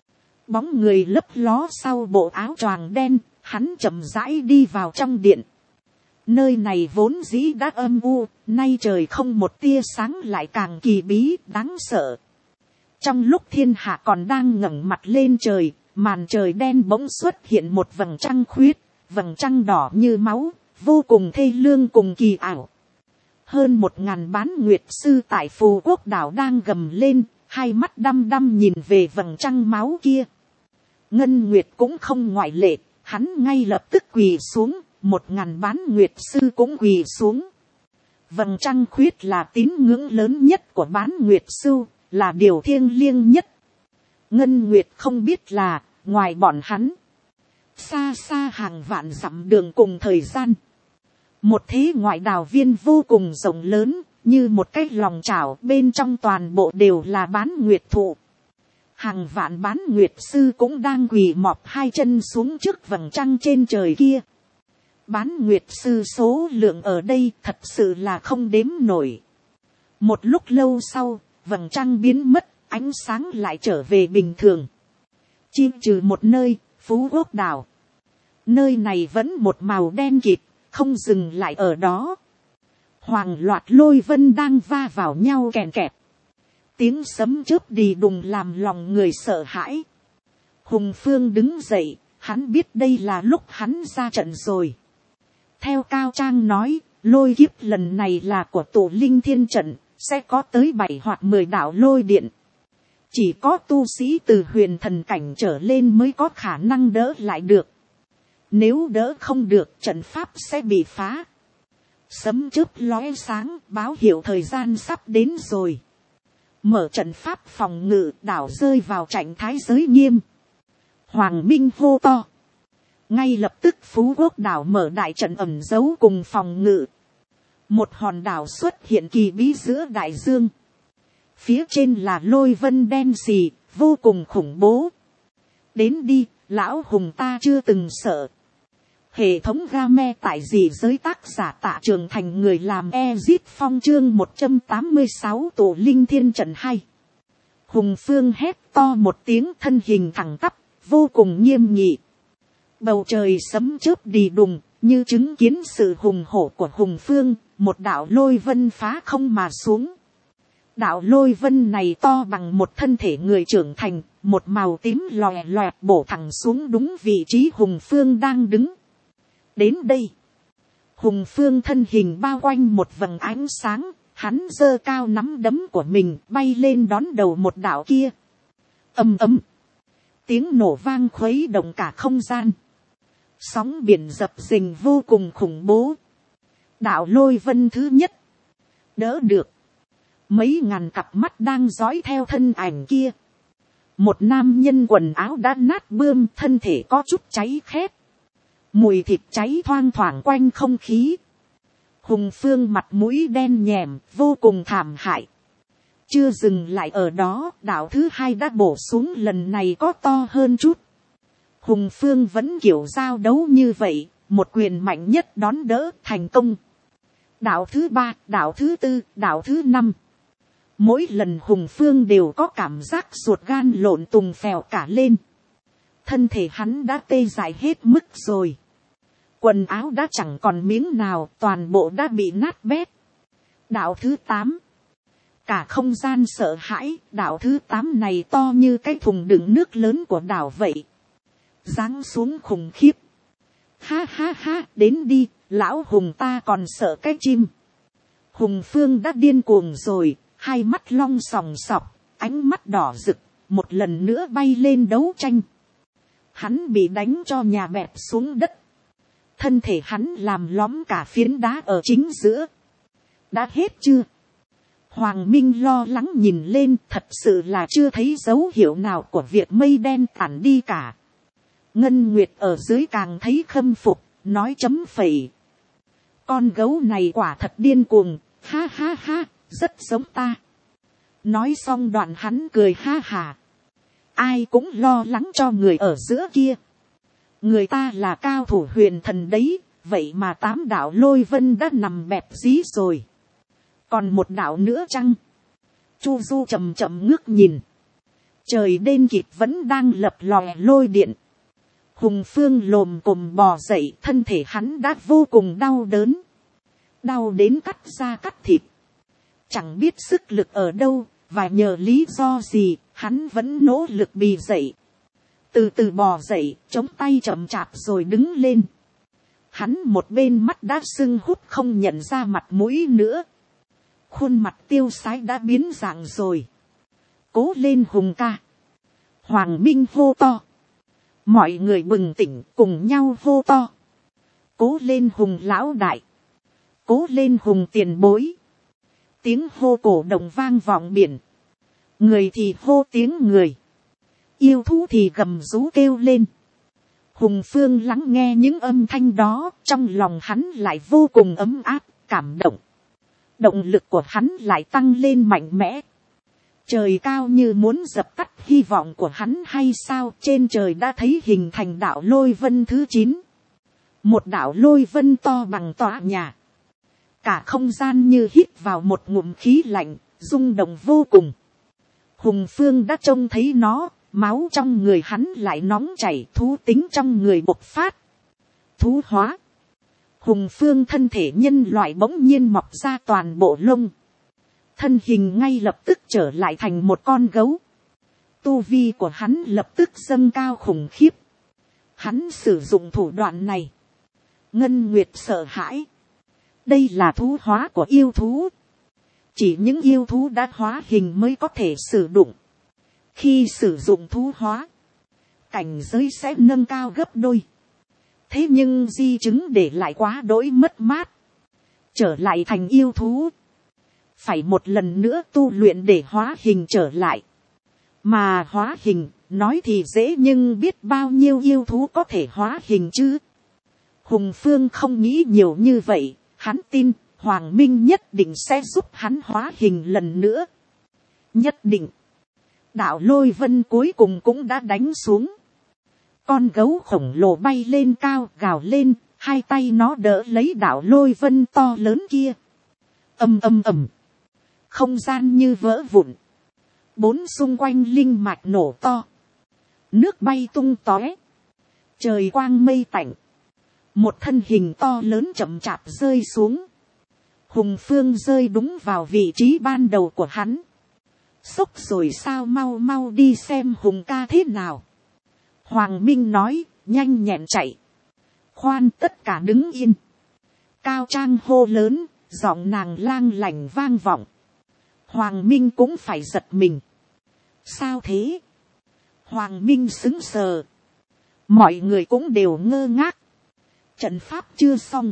Bóng người lấp ló sau bộ áo choàng đen, hắn chậm rãi đi vào trong điện. Nơi này vốn dĩ đã âm u, nay trời không một tia sáng lại càng kỳ bí, đáng sợ. Trong lúc thiên hạ còn đang ngẩng mặt lên trời, màn trời đen bỗng xuất hiện một vầng trăng khuyết, vầng trăng đỏ như máu, vô cùng thê lương cùng kỳ ảo. Hơn 1000 bán nguyệt sư tại Phù Quốc đảo đang gầm lên, hai mắt đăm đăm nhìn về vầng trăng máu kia. Ngân Nguyệt cũng không ngoại lệ, hắn ngay lập tức quỳ xuống, 1000 bán nguyệt sư cũng quỳ xuống. Vầng trăng khuyết là tín ngưỡng lớn nhất của bán nguyệt sư, là điều thiêng liêng nhất. Ngân Nguyệt không biết là, ngoài bọn hắn, xa xa hàng vạn dặm đường cùng thời gian, một thế ngoại đào viên vô cùng rộng lớn, như một cái lòng chảo, bên trong toàn bộ đều là bán nguyệt thụ. Hàng vạn bán nguyệt sư cũng đang quỳ mọp hai chân xuống trước vầng trăng trên trời kia. Bán nguyệt sư số lượng ở đây thật sự là không đếm nổi. Một lúc lâu sau, vầng trăng biến mất, ánh sáng lại trở về bình thường. Chi trừ một nơi, Phú Quốc đảo. Nơi này vẫn một màu đen kịt, không dừng lại ở đó. Hoàng loạt lôi vân đang va vào nhau kèn kẹt. Tiếng sấm chớp đi đùng làm lòng người sợ hãi. Hùng Phương đứng dậy, hắn biết đây là lúc hắn ra trận rồi. Theo Cao Trang nói, lôi kiếp lần này là của tổ linh thiên trận, sẽ có tới 7 hoặc 10 đạo lôi điện. Chỉ có tu sĩ từ huyền thần cảnh trở lên mới có khả năng đỡ lại được. Nếu đỡ không được, trận pháp sẽ bị phá. Sấm chớp lóe sáng, báo hiệu thời gian sắp đến rồi. Mở trận pháp phòng ngự, đảo rơi vào trạng thái giới nghiêm. Hoàng Minh hô to. Ngay lập tức Phú Quốc đảo mở đại trận ẩn giấu cùng phòng ngự. Một hòn đảo xuất hiện kỳ bí giữa đại dương. Phía trên là lôi vân đen xì, vô cùng khủng bố. Đến đi, lão hùng ta chưa từng sợ. Hệ thống game tại dị giới, tác giả Tạ Trường Thành, người làm Ezit Phong, chương 186 tổ linh thiên trận 2. Hùng Phương hét to một tiếng, thân hình thẳng tắp, vô cùng nghiêm nghị. Bầu trời sấm chớp đi đùng, như chứng kiến sự hùng hổ của Hùng Phương, một đạo lôi vân phá không mà xuống. Đạo lôi vân này to bằng một thân thể người trưởng thành, một màu tím lòe loẹt bổ thẳng xuống đúng vị trí Hùng Phương đang đứng. Đến đây, Hùng Phương thân hình bao quanh một vầng ánh sáng, hắn giơ cao nắm đấm của mình bay lên đón đầu một đạo kia. Ầm ầm, tiếng nổ vang khuấy động cả không gian. Sóng biển dập dềnh vô cùng khủng bố. Đạo lôi vân thứ nhất đỡ được. Mấy ngàn cặp mắt đang dõi theo thân ảnh kia. Một nam nhân quần áo đã nát bươm, thân thể có chút cháy khét. Mùi thịt cháy thoang thoảng quanh không khí. Hùng Phương mặt mũi đen nhèm, vô cùng thảm hại. Chưa dừng lại ở đó, đạo thứ hai đã bổ xuống, lần này có to hơn chút. Hùng Phương vẫn kiểu giao đấu như vậy, một quyền mạnh nhất đón đỡ thành công. Đạo thứ ba, đạo thứ tư, đạo thứ năm. Mỗi lần Hùng Phương đều có cảm giác ruột gan lộn tùng phèo cả lên. Thân thể hắn đã tê dại hết mức rồi. Quần áo đã chẳng còn miếng nào, toàn bộ đã bị nát bét. Đạo thứ 8. Cả không gian sợ hãi, đạo thứ 8 này to như cái thùng đựng nước lớn của đảo vậy. Giáng xuống khủng khiếp. Ha ha ha, đến đi, lão Hùng ta còn sợ cái chim. Hùng Phương đã điên cuồng rồi, hai mắt long sòng sọc, ánh mắt đỏ rực, một lần nữa bay lên đấu tranh. Hắn bị đánh cho nhà bẹp xuống đất. Thân thể hắn làm lõm cả phiến đá ở chính giữa. Đã hết chưa? Hoàng Minh lo lắng nhìn lên, thật sự là chưa thấy dấu hiệu nào của việc mây đen tản đi cả. Ngân Nguyệt ở dưới càng thấy khâm phục, nói chấm phẩy. Con gấu này quả thật điên cuồng, ha ha ha, rất giống ta. Nói xong đoạn hắn cười ha hà. Ai cũng lo lắng cho người ở giữa kia. Người ta là cao thủ huyền thần đấy, vậy mà 8 đạo lôi vân đã nằm bẹp dí rồi. Còn một đạo nữa chăng? Chu Du chậm chậm ngước nhìn. Trời đen kịt vẫn đang lập lòe lôi điện. Hùng Phương lồm cồm bò dậy, thân thể hắn đã vô cùng đau đớn. Đau đến cắt da cắt thịt. Chẳng biết sức lực ở đâu, và nhờ lý do gì, hắn vẫn nỗ lực bì dậy. Từ từ bò dậy, chống tay chậm chạp rồi đứng lên. Hắn một bên mắt đã sưng húp không nhận ra mặt mũi nữa. Khuôn mặt tiêu sái đã biến dạng rồi. Cố lên Hùng ca. Hoàng Minh hô to. Mọi người bừng tỉnh cùng nhau hô to. Cố lên Hùng lão đại. Cố lên Hùng tiền bối. Tiếng hô cổ động vang vọng biển. Người thì hô tiếng người. Yêu thú thì gầm rú kêu lên. Hùng Phương lắng nghe những âm thanh đó, trong lòng hắn lại vô cùng ấm áp, cảm động. Động lực của hắn lại tăng lên mạnh mẽ. Trời cao như muốn dập tắt hy vọng của hắn hay sao, trên trời đã thấy hình thành đạo lôi vân thứ 9. Một đạo lôi vân to bằng tòa nhà. Cả không gian như hít vào một ngụm khí lạnh, rung động vô cùng. Hùng Phương đã trông thấy nó, máu trong người hắn lại nóng chảy, thú tính trong người bộc phát. Thú hóa. Hùng Phương thân thể nhân loại bỗng nhiên mọc ra toàn bộ lông. Thân hình ngay lập tức trở lại thành một con gấu. Tu vi của hắn lập tức dâng cao khủng khiếp. Hắn sử dụng thủ đoạn này. Ngân Nguyệt sợ hãi. Đây là thú hóa của yêu thú. Chỉ những yêu thú đã hóa hình mới có thể sử dụng. Khi sử dụng thú hóa, cảnh giới sẽ nâng cao gấp đôi. Thế nhưng di chứng để lại quá đỗi mất mát. Trở lại thành yêu thú. Phải một lần nữa tu luyện để hóa hình trở lại. Mà hóa hình, nói thì dễ nhưng biết bao nhiêu yêu thú có thể hóa hình chứ. Hùng Phương không nghĩ nhiều như vậy, hắn tin Hoàng Minh nhất định sẽ giúp hắn hóa hình lần nữa. Nhất định. Đạo lôi vân cuối cùng cũng đã đánh xuống. Con gấu khổng lồ bay lên cao gào lên, hai tay nó đỡ lấy đạo lôi vân to lớn kia. Ầm ầm ầm. Không gian như vỡ vụn. Bốn xung quanh linh mạch nổ to. Nước bay tung tóe. Trời quang mây tạnh. Một thân hình to lớn chậm chạp rơi xuống. Hùng Phương rơi đúng vào vị trí ban đầu của hắn. Sốc rồi sao, mau mau đi xem Hùng ca thế nào. Hoàng Minh nói, nhanh nhẹn chạy. Khoan, tất cả đứng yên. Cao Trang hô lớn, giọng nàng lang lành vang vọng. Hoàng Minh cũng phải giật mình. Sao thế? Hoàng Minh sững sờ. Mọi người cũng đều ngơ ngác. Trận pháp chưa xong.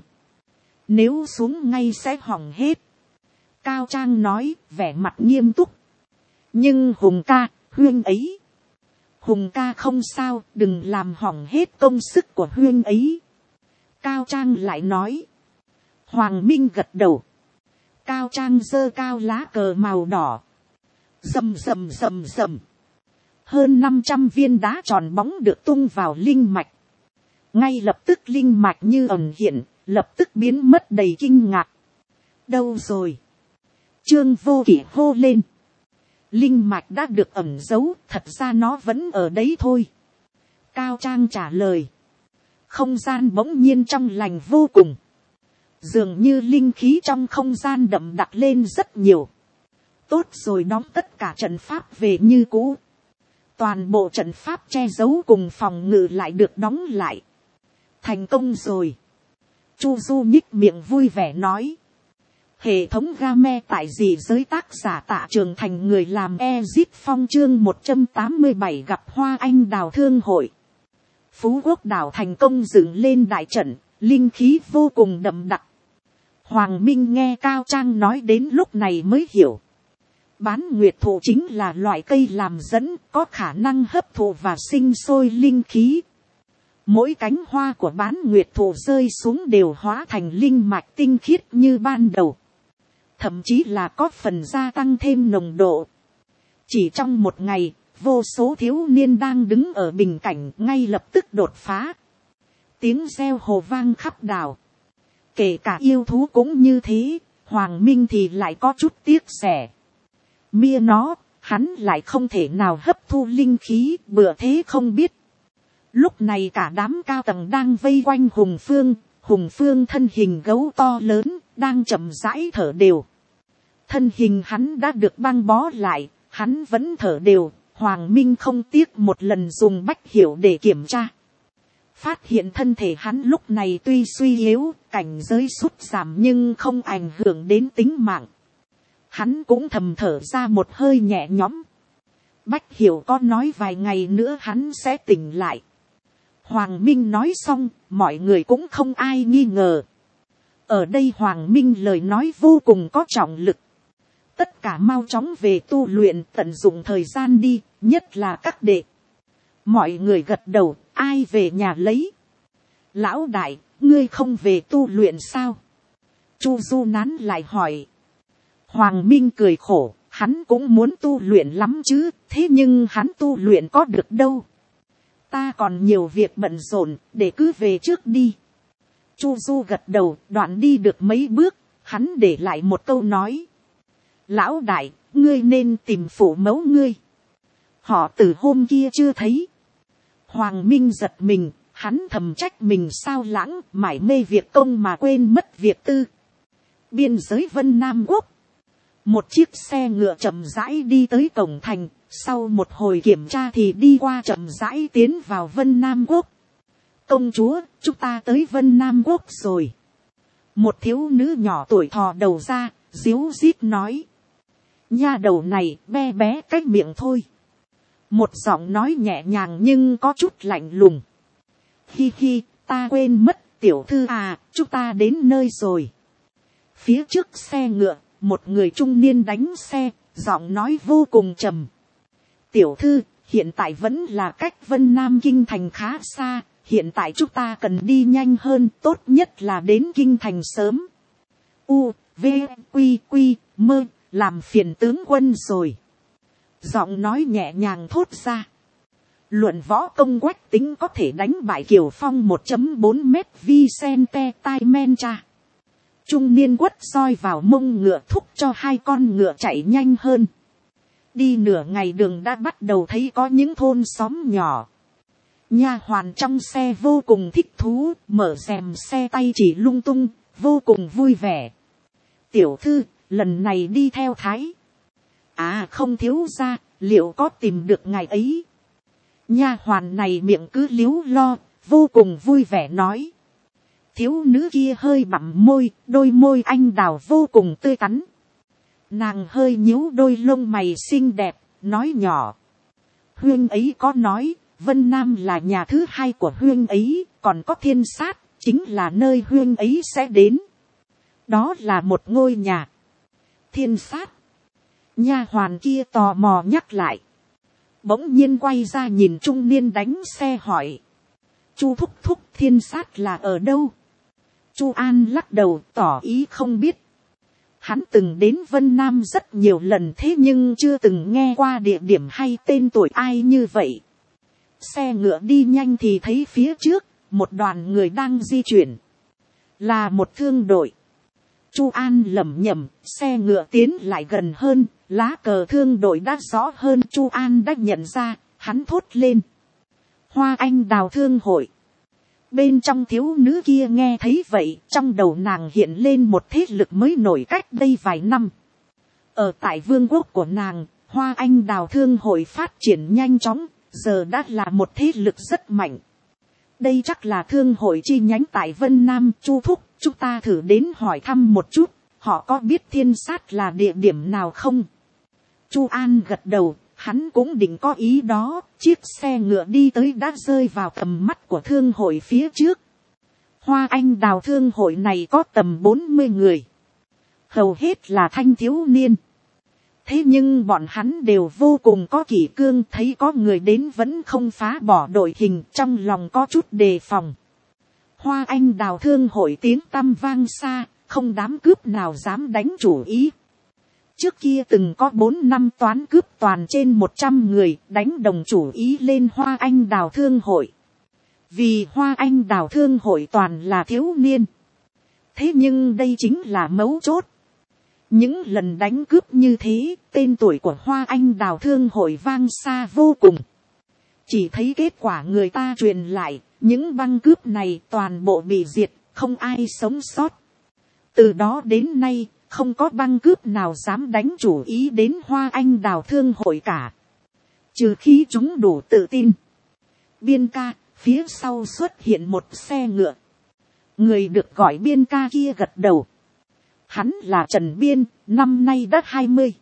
Nếu xuống ngay sẽ hỏng hết. Cao Trang nói, vẻ mặt nghiêm túc. Nhưng Hùng ca, huyên ấy. Hùng ca không sao, đừng làm hỏng hết công sức của huyên ấy. Cao Trang lại nói. Hoàng Minh gật đầu. Cao Trang giơ cao lá cờ màu đỏ. Rầm rầm rầm rầm. Hơn 500 viên đá tròn bóng được tung vào linh mạch. Ngay lập tức linh mạch như ẩn hiện, lập tức biến mất đầy kinh ngạc. Đâu rồi? Trương Vô Kỵ hô lên. Linh mạch đã được ẩn giấu, thật ra nó vẫn ở đấy thôi. Cao Trang trả lời. Không gian bỗng nhiên trong lành vô cùng. Dường như linh khí trong không gian đậm đặc lên rất nhiều. Tốt rồi, đóng tất cả trận pháp về như cũ. Toàn bộ trận pháp che giấu cùng phòng ngự lại được đóng lại. Thành công rồi. Chu Du nhích miệng vui vẻ nói. Hệ thống game tại dị giới, tác giả Tạ Trường Thành, người làm Ezit Phong, chương 187 gặp Hoa Anh Đào Thương Hội. Phú Quốc đảo thành công dựng lên đại trận, linh khí vô cùng đậm đặc. Hoàng Minh nghe Cao Trang nói đến lúc này mới hiểu. Bán nguyệt thụ chính là loại cây làm dẫn, có khả năng hấp thụ và sinh sôi linh khí. Mỗi cánh hoa của bán nguyệt thụ rơi xuống đều hóa thành linh mạch tinh khiết như ban đầu. Thậm chí là có phần gia tăng thêm nồng độ. Chỉ trong một ngày, vô số thiếu niên đang đứng ở bình cảnh ngay lập tức đột phá. Tiếng reo hồ vang khắp đảo. Kể cả yêu thú cũng như thế, Hoàng Minh thì lại có chút tiếc rẻ. Mia nó, hắn lại không thể nào hấp thu linh khí, bừa thế không biết. Lúc này cả đám cao tầng đang vây quanh Hùng Phương thân hình gấu to lớn, đang chậm rãi thở đều. Thân hình hắn đã được băng bó lại, hắn vẫn thở đều. Hoàng Minh không tiếc một lần dùng bách hiểu để kiểm tra. Phát hiện thân thể hắn lúc này tuy suy yếu, cảnh giới sút giảm nhưng không ảnh hưởng đến tính mạng. Hắn cũng thầm thở ra một hơi nhẹ nhõm. Bách hiểu có nói vài ngày nữa hắn sẽ tỉnh lại. Hoàng Minh nói xong, mọi người cũng không ai nghi ngờ. Ở đây Hoàng Minh lời nói vô cùng có trọng lực. Tất cả mau chóng về tu luyện, tận dụng thời gian đi, nhất là các đệ. Mọi người gật đầu, ai về nhà lấy. Lão đại, ngươi không về tu luyện sao? Chu Du nán lại hỏi. Hoàng Minh cười khổ, hắn cũng muốn tu luyện lắm chứ, thế nhưng hắn tu luyện có được đâu. Ta còn nhiều việc bận rộn, để cứ về trước đi. Chu Du gật đầu, đoạn đi được mấy bước, hắn để lại một câu nói. Lão đại, ngươi nên tìm phụ mẫu ngươi. Họ từ hôm kia chưa thấy. Hoàng Minh giật mình, hắn thầm trách mình sao lãng, mải mê việc công mà quên mất việc tư. Biên giới Vân Nam Quốc. Một chiếc xe ngựa chậm rãi đi tới cổng thành, sau một hồi kiểm tra thì đi qua chậm rãi tiến vào Vân Nam Quốc. Công chúa, chúng ta tới Vân Nam Quốc rồi. Một thiếu nữ nhỏ tuổi thò đầu ra, díu dít nói. Nha đầu này bé bé cái miệng thôi. Một giọng nói nhẹ nhàng nhưng có chút lạnh lùng. Hi hi, ta quên mất, tiểu thư à, chúng ta đến nơi rồi. Phía trước xe ngựa, một người trung niên đánh xe, giọng nói vô cùng trầm. Tiểu thư, hiện tại vẫn là cách Vân Nam Kinh thành khá xa, hiện tại chúng ta cần đi nhanh hơn, tốt nhất là đến Kinh thành sớm. U, V, Quy, Quy, Mơ, làm phiền tướng quân rồi. Giọng nói nhẹ nhàng thốt ra. Luận võ công Quách Tính có thể đánh bại Kiều Phong 1.4 mét Vicente Taimencha. Trung niên quất soi vào mông ngựa thúc cho hai con ngựa chạy nhanh hơn. Đi nửa ngày đường đã bắt đầu thấy có những thôn xóm nhỏ. Nha hoàn trong xe vô cùng thích thú, mở rèm xe tay chỉ lung tung, vô cùng vui vẻ. Tiểu thư, lần này đi theo Thái. À không thiếu ra, liệu có tìm được ngày ấy? Nha hoàn này miệng cứ líu lo, vô cùng vui vẻ nói. Thiếu nữ kia hơi bặm môi, đôi môi anh đào vô cùng tươi tắn. Nàng hơi nhíu đôi lông mày xinh đẹp, nói nhỏ. Huyên ấy có nói, Vân Nam là nhà thứ hai của huyên ấy, còn có Thiên Sát, chính là nơi huyên ấy sẽ đến. Đó là một ngôi nhà. Thiên Sát. Nha hoàn kia tò mò nhắc lại. Bỗng nhiên quay ra nhìn trung niên đánh xe hỏi. Chu thúc thúc, Thiên Sát là ở đâu? Chu An lắc đầu tỏ ý không biết. Hắn từng đến Vân Nam rất nhiều lần thế nhưng chưa từng nghe qua địa điểm hay tên tuổi ai như vậy. Xe ngựa đi nhanh thì thấy phía trước, một đoàn người đang di chuyển. Là một thương đội. Chu An lẩm nhẩm, xe ngựa tiến lại gần hơn, lá cờ thương đội đã rõ hơn. Chu An đã nhận ra, hắn thốt lên. Hoa Anh Đào Thương Hội. Bên trong thiếu nữ kia nghe thấy vậy, trong đầu nàng hiện lên một thế lực mới nổi cách đây vài năm. Ở tại vương quốc của nàng, Hoa Anh Đào Thương Hội phát triển nhanh chóng, giờ đã là một thế lực rất mạnh. Đây chắc là thương hội chi nhánh tại Vân Nam. Chu thúc, chúng ta thử đến hỏi thăm một chút, họ có biết Thiên Sát là địa điểm nào không? Chu An gật đầu, hắn cũng định có ý đó. Chiếc xe ngựa đi tới đã rơi vào tầm mắt của thương hội phía trước. Hoa Anh Đào Thương hội này có tầm 40 người. Hầu hết là thanh thiếu niên. Thế nhưng bọn hắn đều vô cùng có kỷ cương, thấy có người đến vẫn không phá bỏ đội hình, trong lòng có chút đề phòng. Hoa Anh Đào Thương hội tiếng tăm vang xa, không đám cướp nào dám đánh chủ ý. Trước kia từng có 4 năm toán cướp toàn trên 100 người đánh đồng chủ ý lên Hoa Anh Đào Thương hội. Vì Hoa Anh Đào Thương hội toàn là thiếu niên. Thế nhưng đây chính là mấu chốt. Những lần đánh cướp như thế, tên tuổi của Hoa Anh Đào Thương hội vang xa vô cùng. Chỉ thấy kết quả người ta truyền lại, những băng cướp này toàn bộ bị diệt, không ai sống sót. Từ đó đến nay, không có băng cướp nào dám đánh chủ ý đến Hoa Anh Đào Thương hội cả. Trừ khi chúng đủ tự tin. Biên ca, phía sau xuất hiện một xe ngựa. Người được gọi Biên ca kia gật đầu. Hắn là Trần Biên, năm nay đã 20.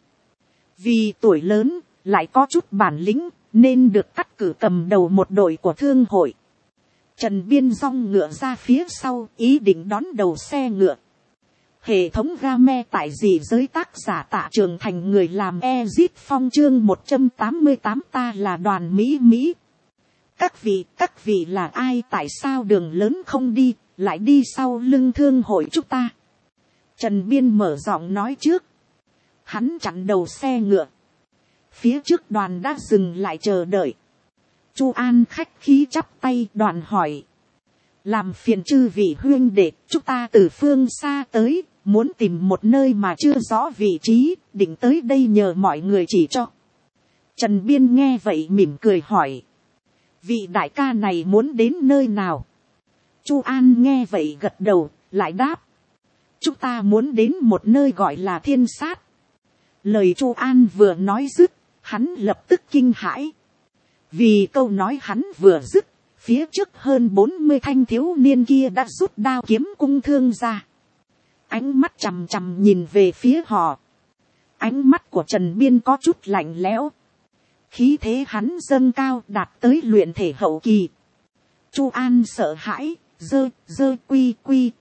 Vì tuổi lớn, lại có chút bản lĩnh, nên được cắt cử cầm đầu một đội của thương hội. Trần Biên dong ngựa ra phía sau, ý định đón đầu xe ngựa. Hệ thống game tại dị giới tác giả Tạ Trường Thành, người làm Ezit Phong chương 188, ta là Đoàn Mỹ. Các vị là ai, tại sao đường lớn không đi, lại đi sau lưng thương hội chúng ta? Trần Biên mở giọng nói trước. Hắn chặn đầu xe ngựa. Phía trước đoàn đã dừng lại chờ đợi. Chu An khách khí chắp tay, đoàn hỏi. Làm phiền chư vị huynh đệ, chúng ta từ phương xa tới, muốn tìm một nơi mà chưa rõ vị trí, định tới đây nhờ mọi người chỉ cho. Trần Biên nghe vậy mỉm cười hỏi. Vị đại ca này muốn đến nơi nào? Chu An nghe vậy gật đầu, lại đáp. Chúng ta muốn đến một nơi gọi là Thiên Sát. Lời Chu An vừa nói dứt, hắn lập tức kinh hãi. Vì câu nói hắn vừa dứt, phía trước hơn 40 thanh thiếu niên kia đã rút đao kiếm cung thương ra. Ánh mắt chằm chằm nhìn về phía họ. Ánh mắt của Trần Biên có chút lạnh lẽo. Khí thế hắn dâng cao đạt tới luyện thể hậu kỳ. Chu An sợ hãi, dơ quy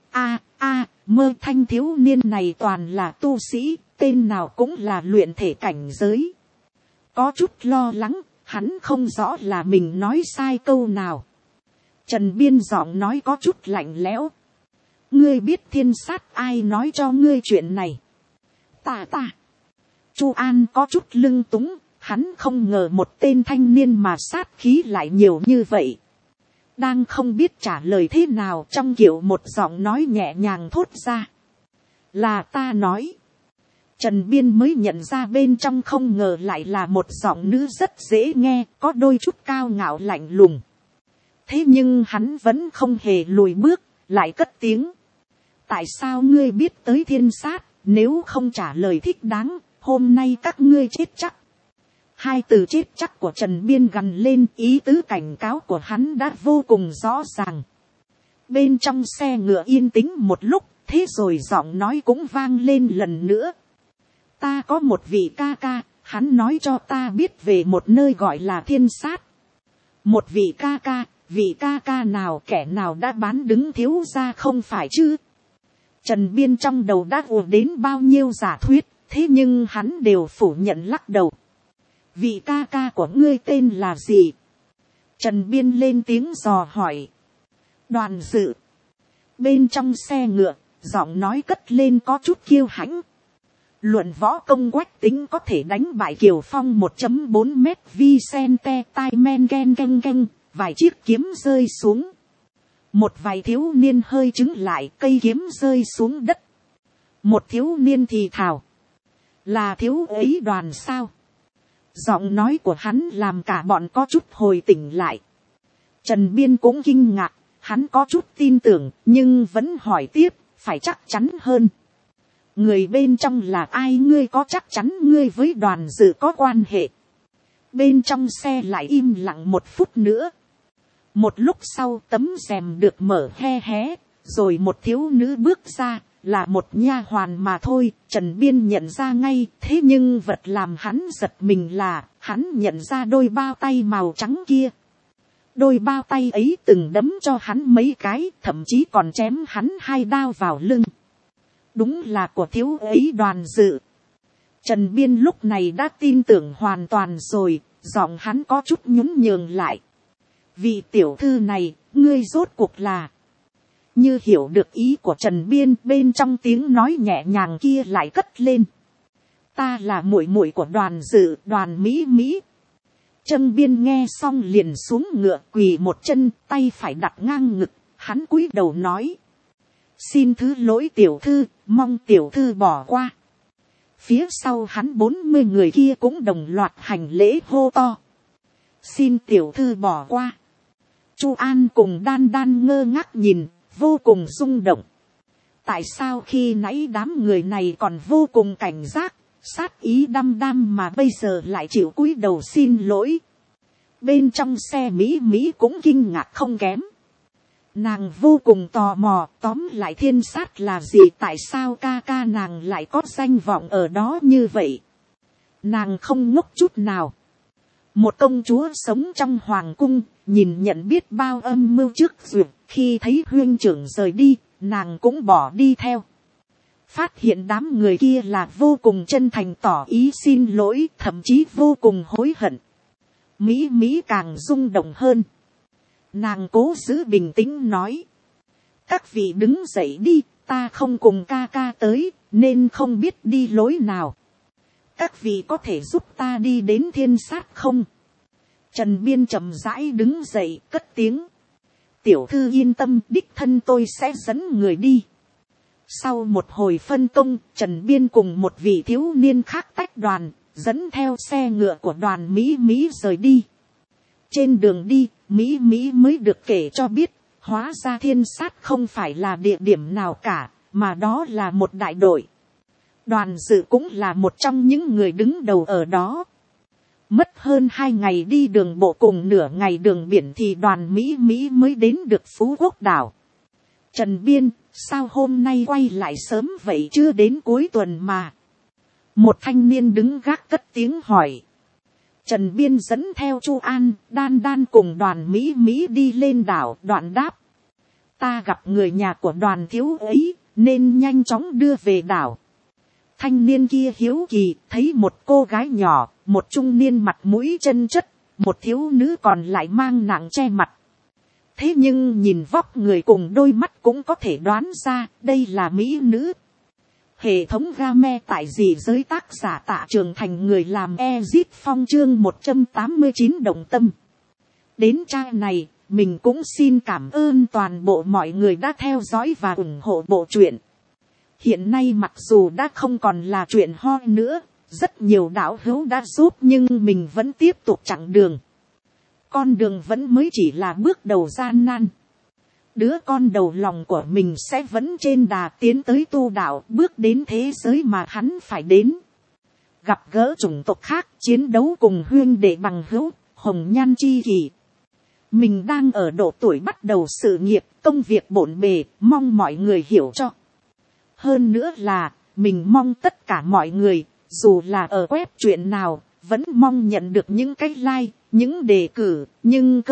mơ thanh thiếu niên này toàn là tu sĩ, tên nào cũng là luyện thể cảnh giới. Có chút lo lắng, hắn không rõ là mình nói sai câu nào. Trần Biên giọng nói có chút lạnh lẽo. Ngươi biết Thiên Sát ai nói cho ngươi chuyện này? Ta. Chu An có chút lưng túng, hắn không ngờ một tên thanh niên mà sát khí lại nhiều như vậy. Đang không biết trả lời thế nào, trong kiểu một giọng nói nhẹ nhàng thốt ra. Là ta nói. Trần Biên mới nhận ra bên trong không ngờ lại là một giọng nữ rất dễ nghe, có đôi chút cao ngạo lạnh lùng. Thế nhưng hắn vẫn không hề lùi bước, lại cất tiếng. Tại sao ngươi biết tới Thiên Sát, nếu không trả lời thích đáng, hôm nay các ngươi chết chắc. Hai từ chết chắc của Trần Biên gằn lên, ý tứ cảnh cáo của hắn đã vô cùng rõ ràng. Bên trong xe ngựa yên tĩnh một lúc, thế rồi giọng nói cũng vang lên lần nữa. Ta có một vị ca ca, hắn nói cho ta biết về một nơi gọi là Thiên Sát. Một vị ca ca nào, kẻ nào đã bán đứng thiếu gia không phải chứ? Trần Biên trong đầu đã ùa đến bao nhiêu giả thuyết, thế nhưng hắn đều phủ nhận lắc đầu. Vị ca ca của ngươi tên là gì? Trần Biên lên tiếng dò hỏi. Đoàn Dự. Bên trong xe ngựa, giọng nói cất lên có chút kiêu hãnh. Luận võ công Quách Tính có thể đánh bại Kiều Phong 1.4 mét Vicente tai men geng, vài chiếc kiếm rơi xuống. Một vài thiếu niên hơi chứng lại, cây kiếm rơi xuống đất. Một thiếu niên thì thào. Là thiếu ấy Đoàn sao? Giọng nói của hắn làm cả bọn có chút hồi tỉnh lại. Trần Biên cũng kinh ngạc, hắn có chút tin tưởng, nhưng vẫn hỏi tiếp, phải chắc chắn hơn. Người bên trong là ai, ngươi có chắc chắn ngươi với Đoàn Dự có quan hệ? Bên trong xe lại im lặng một phút nữa. Một lúc sau tấm rèm được mở hé, rồi một thiếu nữ bước ra, là một nha hoàn mà thôi. Trần Biên nhận ra ngay, thế nhưng vật làm hắn giật mình là, hắn nhận ra đôi bao tay màu trắng kia. Đôi bao tay ấy từng đấm cho hắn mấy cái, thậm chí còn chém hắn 2 đao vào lưng. Đúng là của thiếu ấy Đoàn Dự. Trần Biên lúc này đã tin tưởng hoàn toàn rồi, giọng hắn có chút nhún nhường lại. Vị tiểu thư này, ngươi rốt cuộc là... Như hiểu được ý của Trần Biên, bên trong tiếng nói nhẹ nhàng kia lại cất lên. Ta là muội muội của Đoàn Dự, Đoàn Mỹ. Trần Biên nghe xong liền xuống ngựa, quỳ một chân, tay phải đặt ngang ngực, hắn cúi đầu nói. Xin thứ lỗi tiểu thư, mong tiểu thư bỏ qua. Phía sau hắn 40 người kia cũng đồng loạt hành lễ hô to. xin tiểu thư bỏ qua. Chu An cùng Đan Đan ngơ ngác nhìn, vô cùng rung động. Tại sao khi nãy đám người này còn vô cùng cảnh giác, sát ý đăm đăm mà bây giờ lại chịu cúi đầu xin lỗi. Bên trong xe Mỹ cũng kinh ngạc không kém. Nàng vô cùng tò mò, tóm lại thiên sát là gì, tại sao ca nàng lại có danh vọng ở đó như vậy. Nàng không ngốc chút nào. Một công chúa sống trong hoàng cung, nhìn nhận biết bao âm mưu trước duyệt, khi thấy huynh trưởng rời đi, nàng cũng bỏ đi theo. Phát hiện đám người kia là vô cùng chân thành tỏ ý xin lỗi, thậm chí vô cùng hối hận. Mỹ càng rung động hơn. Nàng cố giữ bình tĩnh nói. Các vị đứng dậy đi, ta không cùng ca tới, nên không biết đi lối nào. Các vị có thể giúp ta đi đến thiên sát không? Trần Biên chậm rãi đứng dậy, cất tiếng. Tiểu thư yên tâm, đích thân tôi sẽ dẫn người đi. Sau một hồi phân công, Trần Biên cùng một vị thiếu niên khác tách đoàn, dẫn theo xe ngựa của đoàn Mỹ rời đi. Trên đường đi, Mỹ mới được kể cho biết, hóa ra thiên sát không phải là địa điểm nào cả, mà đó là một đại đội. Đoàn dự cũng là một trong những người đứng đầu ở đó. Mất hơn 2 ngày đi đường bộ cùng nửa ngày đường biển thì đoàn Mỹ mới đến được Phú Quốc đảo. Trần Biên, sao hôm nay quay lại sớm vậy, chưa đến cuối tuần mà. Một thanh niên đứng gác cất tiếng hỏi. Trần Biên dẫn theo Chu An, Đan cùng đoàn Mỹ đi lên đảo. Đoạn đáp. Ta gặp người nhà của đoàn thiếu ấy, nên nhanh chóng đưa về đảo. Thanh niên kia hiếu kỳ, thấy một cô gái nhỏ, một trung niên mặt mũi chân chất, một thiếu nữ còn lại mang nặng che mặt. Thế nhưng nhìn vóc người cùng đôi mắt cũng có thể đoán ra, đây là mỹ nữ. Hệ thống game tại dị giới, tác giả Tạ Trường Thành, người làm Ezit Phong, chương 189 động tâm. Đến trang này, mình cũng xin cảm ơn toàn bộ mọi người đã theo dõi và ủng hộ bộ truyện. Hiện nay mặc dù đã không còn là chuyện ho nữa, rất nhiều đạo hữu đã giúp, nhưng mình vẫn tiếp tục chặng đường. Con đường vẫn mới chỉ là bước đầu gian nan. Đứa con đầu lòng của mình sẽ vẫn trên đà tiến tới tu đạo, bước đến thế giới mà hắn phải đến. Gặp gỡ chủng tộc khác, chiến đấu cùng huynh đệ bằng hữu, hồng nhan chi kỷ. Mình đang ở độ tuổi bắt đầu sự nghiệp, công việc bộn bề, mong mọi người hiểu cho. Hơn nữa là, mình mong tất cả mọi người, dù là ở web chuyện nào, vẫn mong nhận được những cái like, những đề cử, nhưng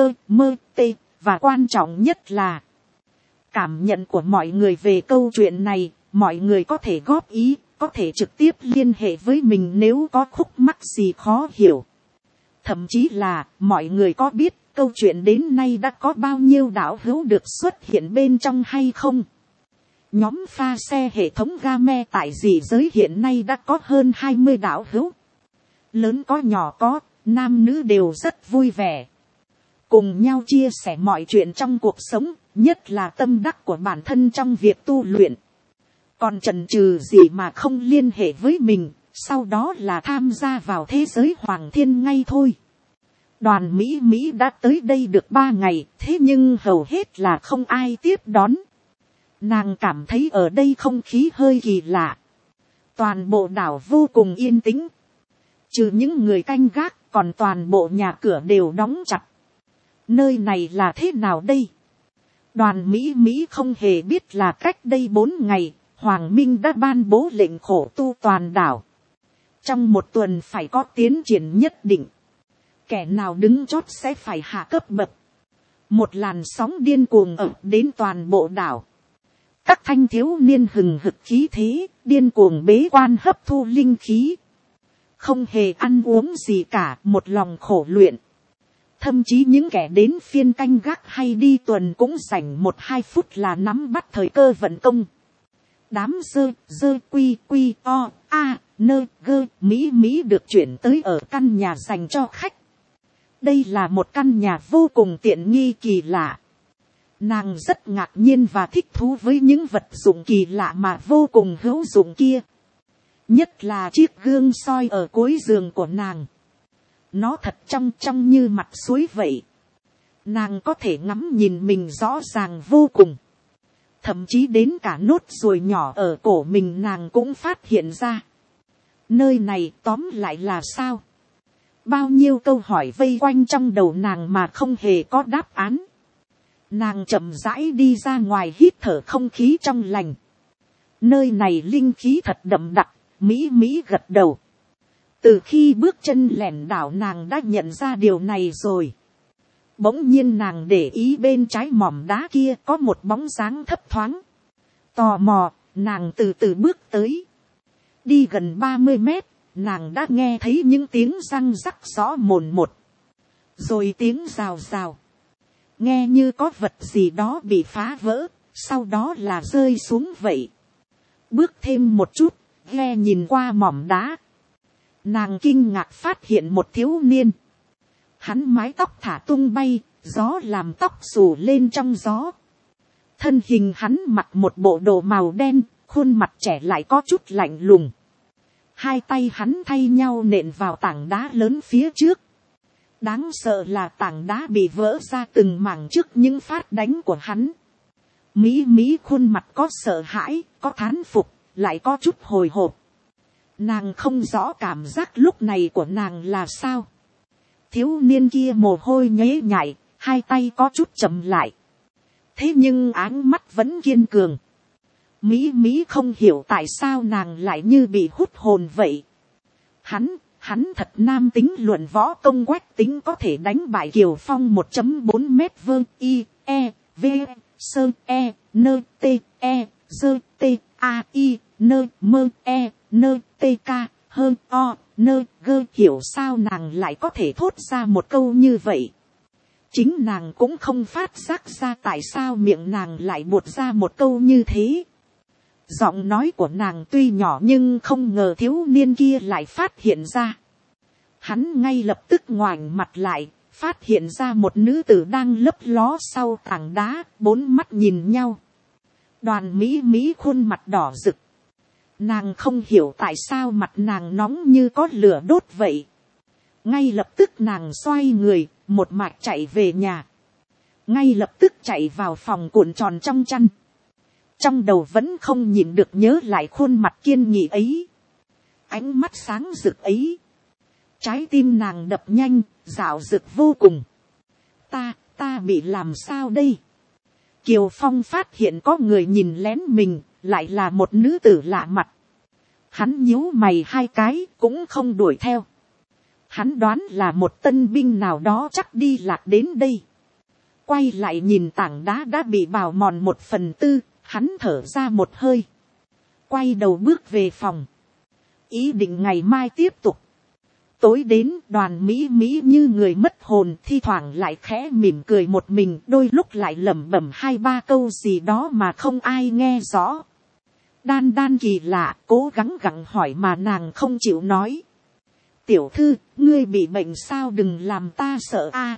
và quan trọng nhất là cảm nhận của mọi người về câu chuyện này. Mọi người có thể góp ý, có thể trực tiếp liên hệ với mình nếu có khúc mắc gì khó hiểu. Thậm chí là mọi người có biết câu chuyện đến nay đã có bao nhiêu đạo hữu được xuất hiện bên trong hay không? Nhóm pha xe hệ thống game tại dị giới hiện nay đã có hơn 20 đạo hữu. Lớn có nhỏ có, nam nữ đều rất vui vẻ. Cùng nhau chia sẻ mọi chuyện trong cuộc sống, nhất là tâm đắc của bản thân trong việc tu luyện. Còn chần chừ gì mà không liên hệ với mình, sau đó là tham gia vào thế giới hoàng thiên ngay thôi. Đoàn Mỹ đã tới đây được 3 ngày, thế nhưng hầu hết là không ai tiếp đón. Nàng cảm thấy ở đây không khí hơi kỳ lạ. Toàn bộ đảo vô cùng yên tĩnh. Trừ những người canh gác, còn toàn bộ nhà cửa đều đóng chặt. Nơi này là thế nào đây? Đoàn Mỹ không hề biết là cách đây 4 ngày, Hoàng Minh đã ban bố lệnh khổ tu toàn đảo. Trong 1 tuần phải có tiến triển nhất định. Kẻ nào đứng chót sẽ phải hạ cấp bậc. Một làn sóng điên cuồng ập đến toàn bộ đảo. Các thanh thiếu niên hừng hực khí thế, điên cuồng bế quan hấp thu linh khí. Không hề ăn uống gì cả, một lòng khổ luyện. Thậm chí những kẻ đến phiên canh gác hay đi tuần cũng dành 1-2 phút là nắm bắt thời cơ vận công. Đám dơ quy o a nơ gơ Mỹ được chuyển tới ở căn nhà dành cho khách. Đây là một căn nhà vô cùng tiện nghi kỳ lạ. Nàng rất ngạc nhiên và thích thú với những vật dụng kỳ lạ mà vô cùng hữu dụng kia. Nhất là chiếc gương soi ở cuối giường của nàng. nó thật trong trong như mặt suối vậy. Nàng có thể ngắm nhìn mình rõ ràng vô cùng. Thậm chí đến cả nốt ruồi nhỏ ở cổ mình nàng cũng phát hiện ra. Nơi này tóm lại là sao? Bao nhiêu câu hỏi vây quanh trong đầu nàng mà không hề có đáp án. Nàng chậm rãi đi ra ngoài hít thở không khí trong lành. Nơi này linh khí thật đậm đặc, Mỹ Mỹ gật đầu. Từ khi bước chân lẻn đảo nàng đã nhận ra điều này rồi. Bỗng nhiên nàng để ý bên trái mỏm đá kia có một bóng dáng thấp thoáng. Tò mò, nàng từ từ bước tới. Đi gần 30 mét, nàng đã nghe thấy những tiếng răng rắc rõ mồn một. Rồi tiếng rào rào. Nghe như có vật gì đó bị phá vỡ, sau đó là rơi xuống vậy. Bước thêm một chút, ghe nhìn qua mỏm đá. Nàng kinh ngạc phát hiện một thiếu niên. Hắn mái tóc thả tung bay, gió làm tóc xù lên trong gió. Thân hình hắn mặc một bộ đồ màu đen, khuôn mặt trẻ lại có chút lạnh lùng. Hai tay hắn thay nhau nện vào tảng đá lớn phía trước. Đáng sợ là tảng đá bị vỡ ra từng mảng trước những phát đánh của hắn. Mỹ Mỹ khuôn mặt có sợ hãi, có thán phục, lại có chút hồi hộp. Nàng không rõ cảm giác lúc này của nàng là sao. Thiếu niên kia mồ hôi nhễ nhại, hai tay có chút chậm lại. Thế nhưng áng mắt vẫn kiên cường. Mỹ Mỹ không hiểu tại sao nàng lại như bị hút hồn vậy. Hắn thật nam tính, luận võ công Quách Tính có thể đánh bại Kiều Phong 1.4 mét vuông I, E, V, Sơ, E, Nơ, T, E, Dơ, T, A, I, Nơ, Mơ, E, Nơ, T, K, Hơn, O, Nơ, Gơ. Hiểu sao nàng lại có thể thốt ra một câu như vậy. Chính nàng cũng không phát giác ra tại sao miệng nàng lại buột ra một câu như thế. Giọng nói của nàng tuy nhỏ nhưng không ngờ thiếu niên kia lại phát hiện ra. Hắn ngay lập tức ngoảnh mặt lại, phát hiện ra một nữ tử đang lấp ló sau tảng đá, bốn mắt nhìn nhau. Đoàn Mỹ Mỹ khuôn mặt đỏ rực. Nàng không hiểu tại sao mặt nàng nóng như có lửa đốt vậy. Ngay lập tức nàng xoay người, một mạch chạy về nhà. Ngay lập tức chạy vào phòng cuộn tròn trong chăn. Trong đầu vẫn không nhịn được nhớ lại khuôn mặt kiên nghị ấy. Ánh mắt sáng rực ấy. Trái tim nàng đập nhanh, dạo rực vô cùng. Ta bị làm sao đây? Kiều Phong phát hiện có người nhìn lén mình, lại là một nữ tử lạ mặt. Hắn nhíu mày hai cái, cũng không đuổi theo. Hắn đoán là một tân binh nào đó chắc đi lạc đến đây. Quay lại nhìn tảng đá đã bị bào mòn 1/4, hắn thở ra một hơi. Quay đầu bước về phòng. Ý định ngày mai tiếp tục. Tối đến Đoàn Mỹ Mỹ như người mất hồn, thi thoảng lại khẽ mỉm cười một mình, đôi lúc lại lẩm bẩm 2-3 câu gì đó mà không ai nghe rõ. Đan Đan kỳ lạ, cố gắng gặng hỏi mà nàng không chịu nói. Tiểu thư, ngươi bị bệnh sao, đừng làm ta sợ a.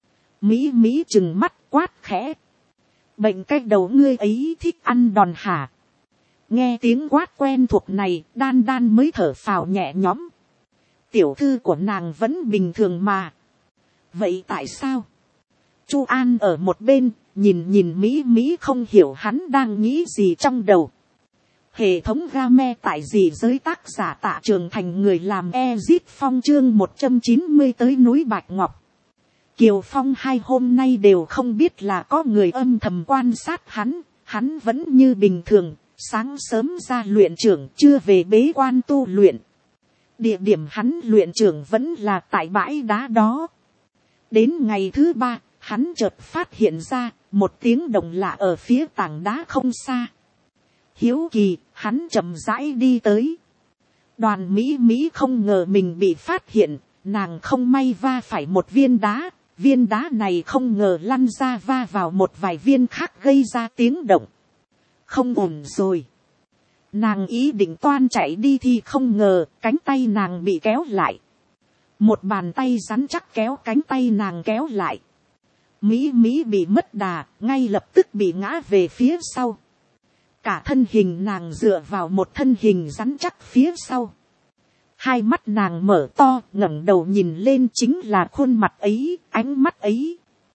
Mỹ Mỹ trừng mắt quát khẽ. Bệnh cái đầu ngươi ấy thích ăn đòn hả? Nghe tiếng quát quen thuộc này, Đan Đan mới thở phào nhẹ nhõm. Tiểu thư của nàng vẫn bình thường mà. Vậy tại sao? Chu An ở một bên, nhìn Mỹ Mỹ không hiểu hắn đang nghĩ gì trong đầu. Hệ thống game tại gì giới tác giả Tạ Trường Thành, người làm Ezit Phong, chương 190 tới núi Bạch Ngọc. Kiều Phong 2 hôm nay đều không biết là có người âm thầm quan sát hắn vẫn như bình thường, sáng sớm ra luyện trưởng, chưa về bế quan tu luyện. Địa điểm hắn luyện trưởng vẫn là tại bãi đá đó. Đến ngày thứ 3, hắn chợt phát hiện ra một tiếng động lạ ở phía tảng đá không xa. Hiếu kỳ, hắn chậm rãi đi tới. Đoàn Mỹ Mỹ không ngờ mình bị phát hiện, nàng không may va phải một viên đá. Viên đá này không ngờ lăn ra va vào một vài viên khác gây ra tiếng động. Không ổn rồi. Nàng ý định toan chạy đi thì không ngờ cánh tay nàng bị kéo lại. Một bàn tay rắn chắc kéo cánh tay nàng kéo lại. Mỹ Mỹ bị mất đà, ngay lập tức bị ngã về phía sau. Cả thân hình nàng dựa vào một thân hình rắn chắc phía sau. Hai mắt nàng mở to, ngẩng đầu nhìn lên, chính là khuôn mặt ấy, ánh mắt ấy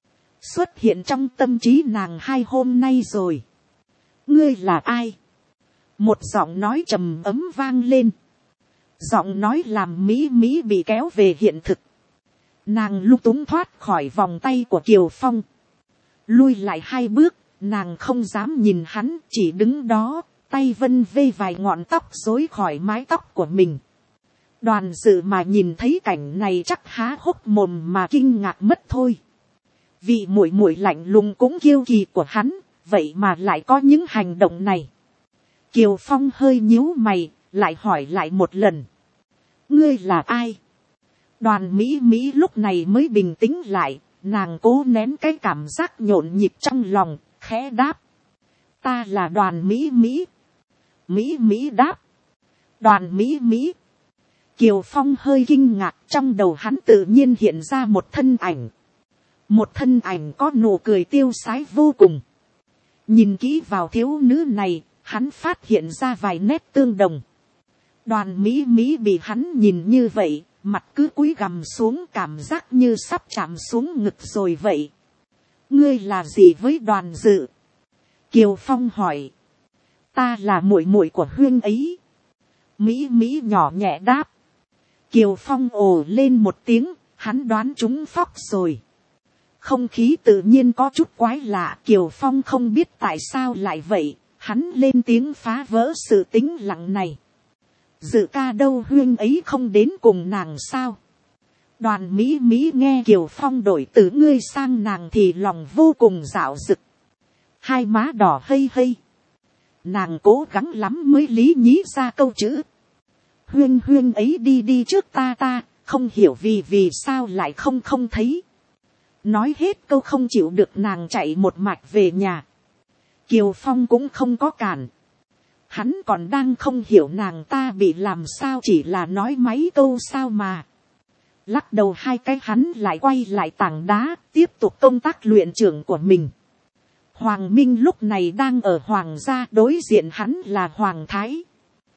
xuất hiện trong tâm trí nàng 2 hôm nay rồi. Ngươi là ai? Một giọng nói trầm ấm vang lên. Giọng nói làm Mỹ Mỹ bị kéo về hiện thực. Nàng lung túng thoát khỏi vòng tay của Kiều Phong. Lui lại 2 bước, nàng không dám nhìn hắn, chỉ đứng đó, tay vân vê vài ngọn tóc rối khỏi mái tóc của mình. Đoàn dự mà nhìn thấy cảnh này chắc há hốc mồm mà kinh ngạc mất thôi. Vị muội muội lạnh lùng cũng kiêu kỳ của hắn, vậy mà lại có những hành động này. Kiều Phong hơi nhíu mày, lại hỏi lại một lần. Ngươi là ai? Đoàn Mỹ Mỹ lúc này mới bình tĩnh lại, nàng cố nén cái cảm giác nhộn nhịp trong lòng, khẽ đáp. Ta là Đoàn Mỹ Mỹ. Mỹ Mỹ đáp. Đoàn Mỹ Mỹ. Kiều Phong hơi kinh ngạc, trong đầu hắn tự nhiên hiện ra một thân ảnh. Một thân ảnh có nụ cười tiêu sái vô cùng. Nhìn kỹ vào thiếu nữ này, hắn phát hiện ra vài nét tương đồng. Đoàn Mỹ Mỹ bị hắn nhìn như vậy, mặt cứ cúi gằm xuống, cảm giác như sắp chạm xuống ngực rồi vậy. Ngươi là gì với Đoàn dự? Kiều Phong hỏi. Ta là muội muội của Huyên ấy. Mỹ Mỹ nhỏ nhẹ đáp. Kiều Phong ồ lên một tiếng, hắn đoán trúng phóc rồi. Không khí tự nhiên có chút quái lạ, Kiều Phong không biết tại sao lại vậy, hắn lên tiếng phá vỡ sự tĩnh lặng này. Dự ca đâu, Huyên ấy không đến cùng nàng sao? Đoàn Mỹ Mỹ nghe Kiều Phong đổi từ ngươi sang nàng thì lòng vô cùng dạo dực. Hai má đỏ hây hây. Nàng cố gắng lắm mới lý nhí ra câu chữ. Huyên Huyên ấy đi trước ta, không hiểu vì sao lại không thấy. Nói hết câu không chịu được, nàng chạy một mạch về nhà. Kiều Phong cũng không có cản. Hắn còn đang không hiểu nàng ta bị làm sao, chỉ là nói mấy câu sao mà. Lắc đầu 2 cái, hắn lại quay lại tảng đá, tiếp tục công tác luyện trưởng của mình. Hoàng Minh lúc này đang ở Hoàng gia, đối diện hắn là Hoàng Thái.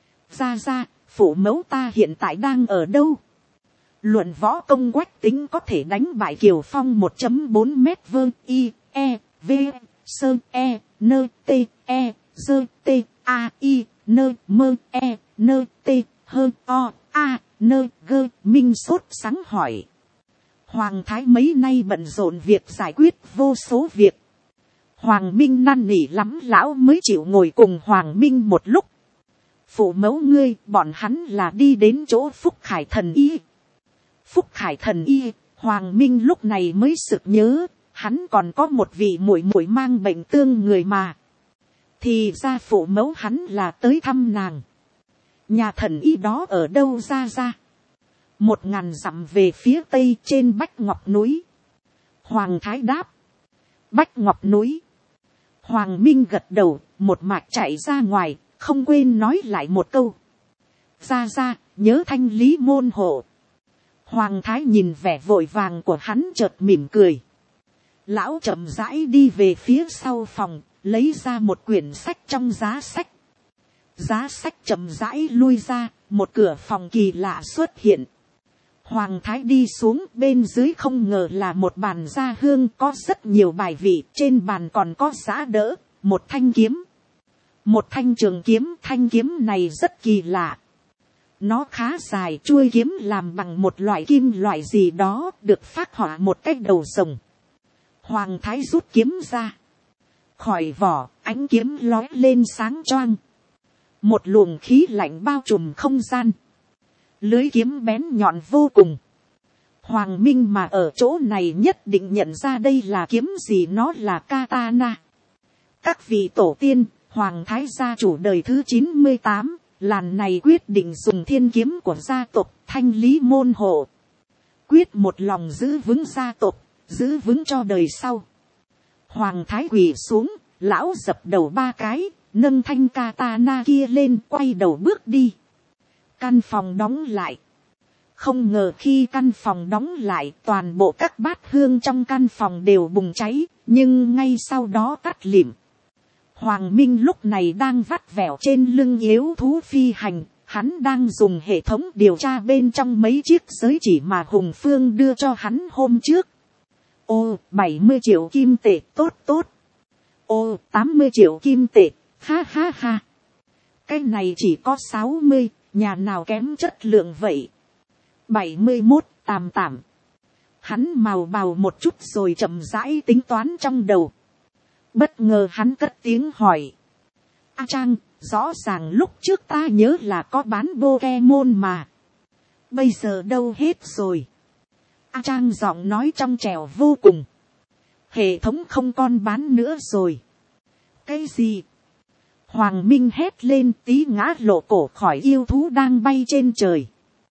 Ra, phụ mẫu ta hiện tại đang ở đâu? Luận võ công Quách Tính có thể đánh bại Kiều Phong 1.4 mét vương y, e, v, sơ, e, nơ, t, e, dơ, t, a, i, nơ, mơ, e, nơ, t, hơ, o, a, nơ, gơ. Minh sốt sáng hỏi. Hoàng Thái mấy nay bận rộn việc giải quyết vô số việc. Hoàng Minh năn nỉ lắm lão mới chịu ngồi cùng Hoàng Minh một lúc. Phụ mẫu ngươi, bọn hắn là đi đến chỗ Phúc Khải Thần Y. Phúc Khải Thần Y, Hoàng Minh lúc này mới sực nhớ, hắn còn có một vị muội muội mang bệnh tương người mà. Thì ra phụ mẫu hắn là tới thăm nàng. Nhà thần y đó ở đâu ra? 1000 dặm về phía tây, trên Bách Ngọc núi. Hoàng Thái đáp. Bách Ngọc núi. Hoàng Minh gật đầu, một mạch chạy ra ngoài, không quên nói lại một câu. Ra, nhớ thanh lý môn hộ. Hoàng Thái nhìn vẻ vội vàng của hắn chợt mỉm cười. Lão chậm rãi đi về phía sau phòng, lấy ra một quyển sách trong giá sách. Giá sách chậm rãi lui ra, một cửa phòng kỳ lạ xuất hiện. Hoàng Thái đi xuống, bên dưới không ngờ là một bàn gia hương có rất nhiều bài vị, trên bàn còn có giã đỡ, một thanh kiếm. Một thanh trường kiếm, thanh kiếm này rất kỳ lạ. Nó khá dài, chuôi kiếm làm bằng một loại kim loại gì đó, được phác họa một cái đầu rồng. Hoàng Thái rút kiếm ra. Khỏi vỏ, ánh kiếm lóe lên sáng choang. Một luồng khí lạnh bao trùm không gian. Lưới kiếm bén nhọn vô cùng. Hoàng Minh mà ở chỗ này nhất định nhận ra đây là kiếm gì, nó là katana. Các vị tổ tiên, Hoàng Thái gia chủ đời thứ 98, làn này quyết định dùng thiên kiếm của gia tộc thanh lý môn hộ. Quyết một lòng giữ vững gia tộc, giữ vững cho đời sau. Hoàng Thái quỳ xuống, lão dập đầu 3 cái, nâng thanh katana kia lên, quay đầu bước đi. Căn phòng đóng lại. Không ngờ khi căn phòng đóng lại, toàn bộ các bát hương trong căn phòng đều bùng cháy, nhưng ngay sau đó tắt lịm. Hoàng Minh lúc này đang vắt vẻo trên lưng yếu thú phi hành, Hắn đang dùng hệ thống điều tra bên trong mấy chiếc giới chỉ mà Hùng Phương đưa cho hắn hôm trước. Ô, 70 triệu kim tệ, tốt tốt. Ô, 80 triệu kim tệ, ha ha ha. Cái này chỉ có 60, nhà nào kém chất lượng vậy. 71, tạm tạm. Hắn màu bào một chút rồi chậm rãi tính toán trong đầu. Bất ngờ hắn cất tiếng hỏi. A Trang, rõ ràng lúc trước ta nhớ là có bán Pokemon mà. Bây giờ đâu hết rồi. A Trang giọng nói trong trẻo vô cùng. Hệ thống không còn bán nữa rồi. Cái gì? Hoàng Minh hét lên, tí ngã lộ cổ khỏi yêu thú đang bay trên trời.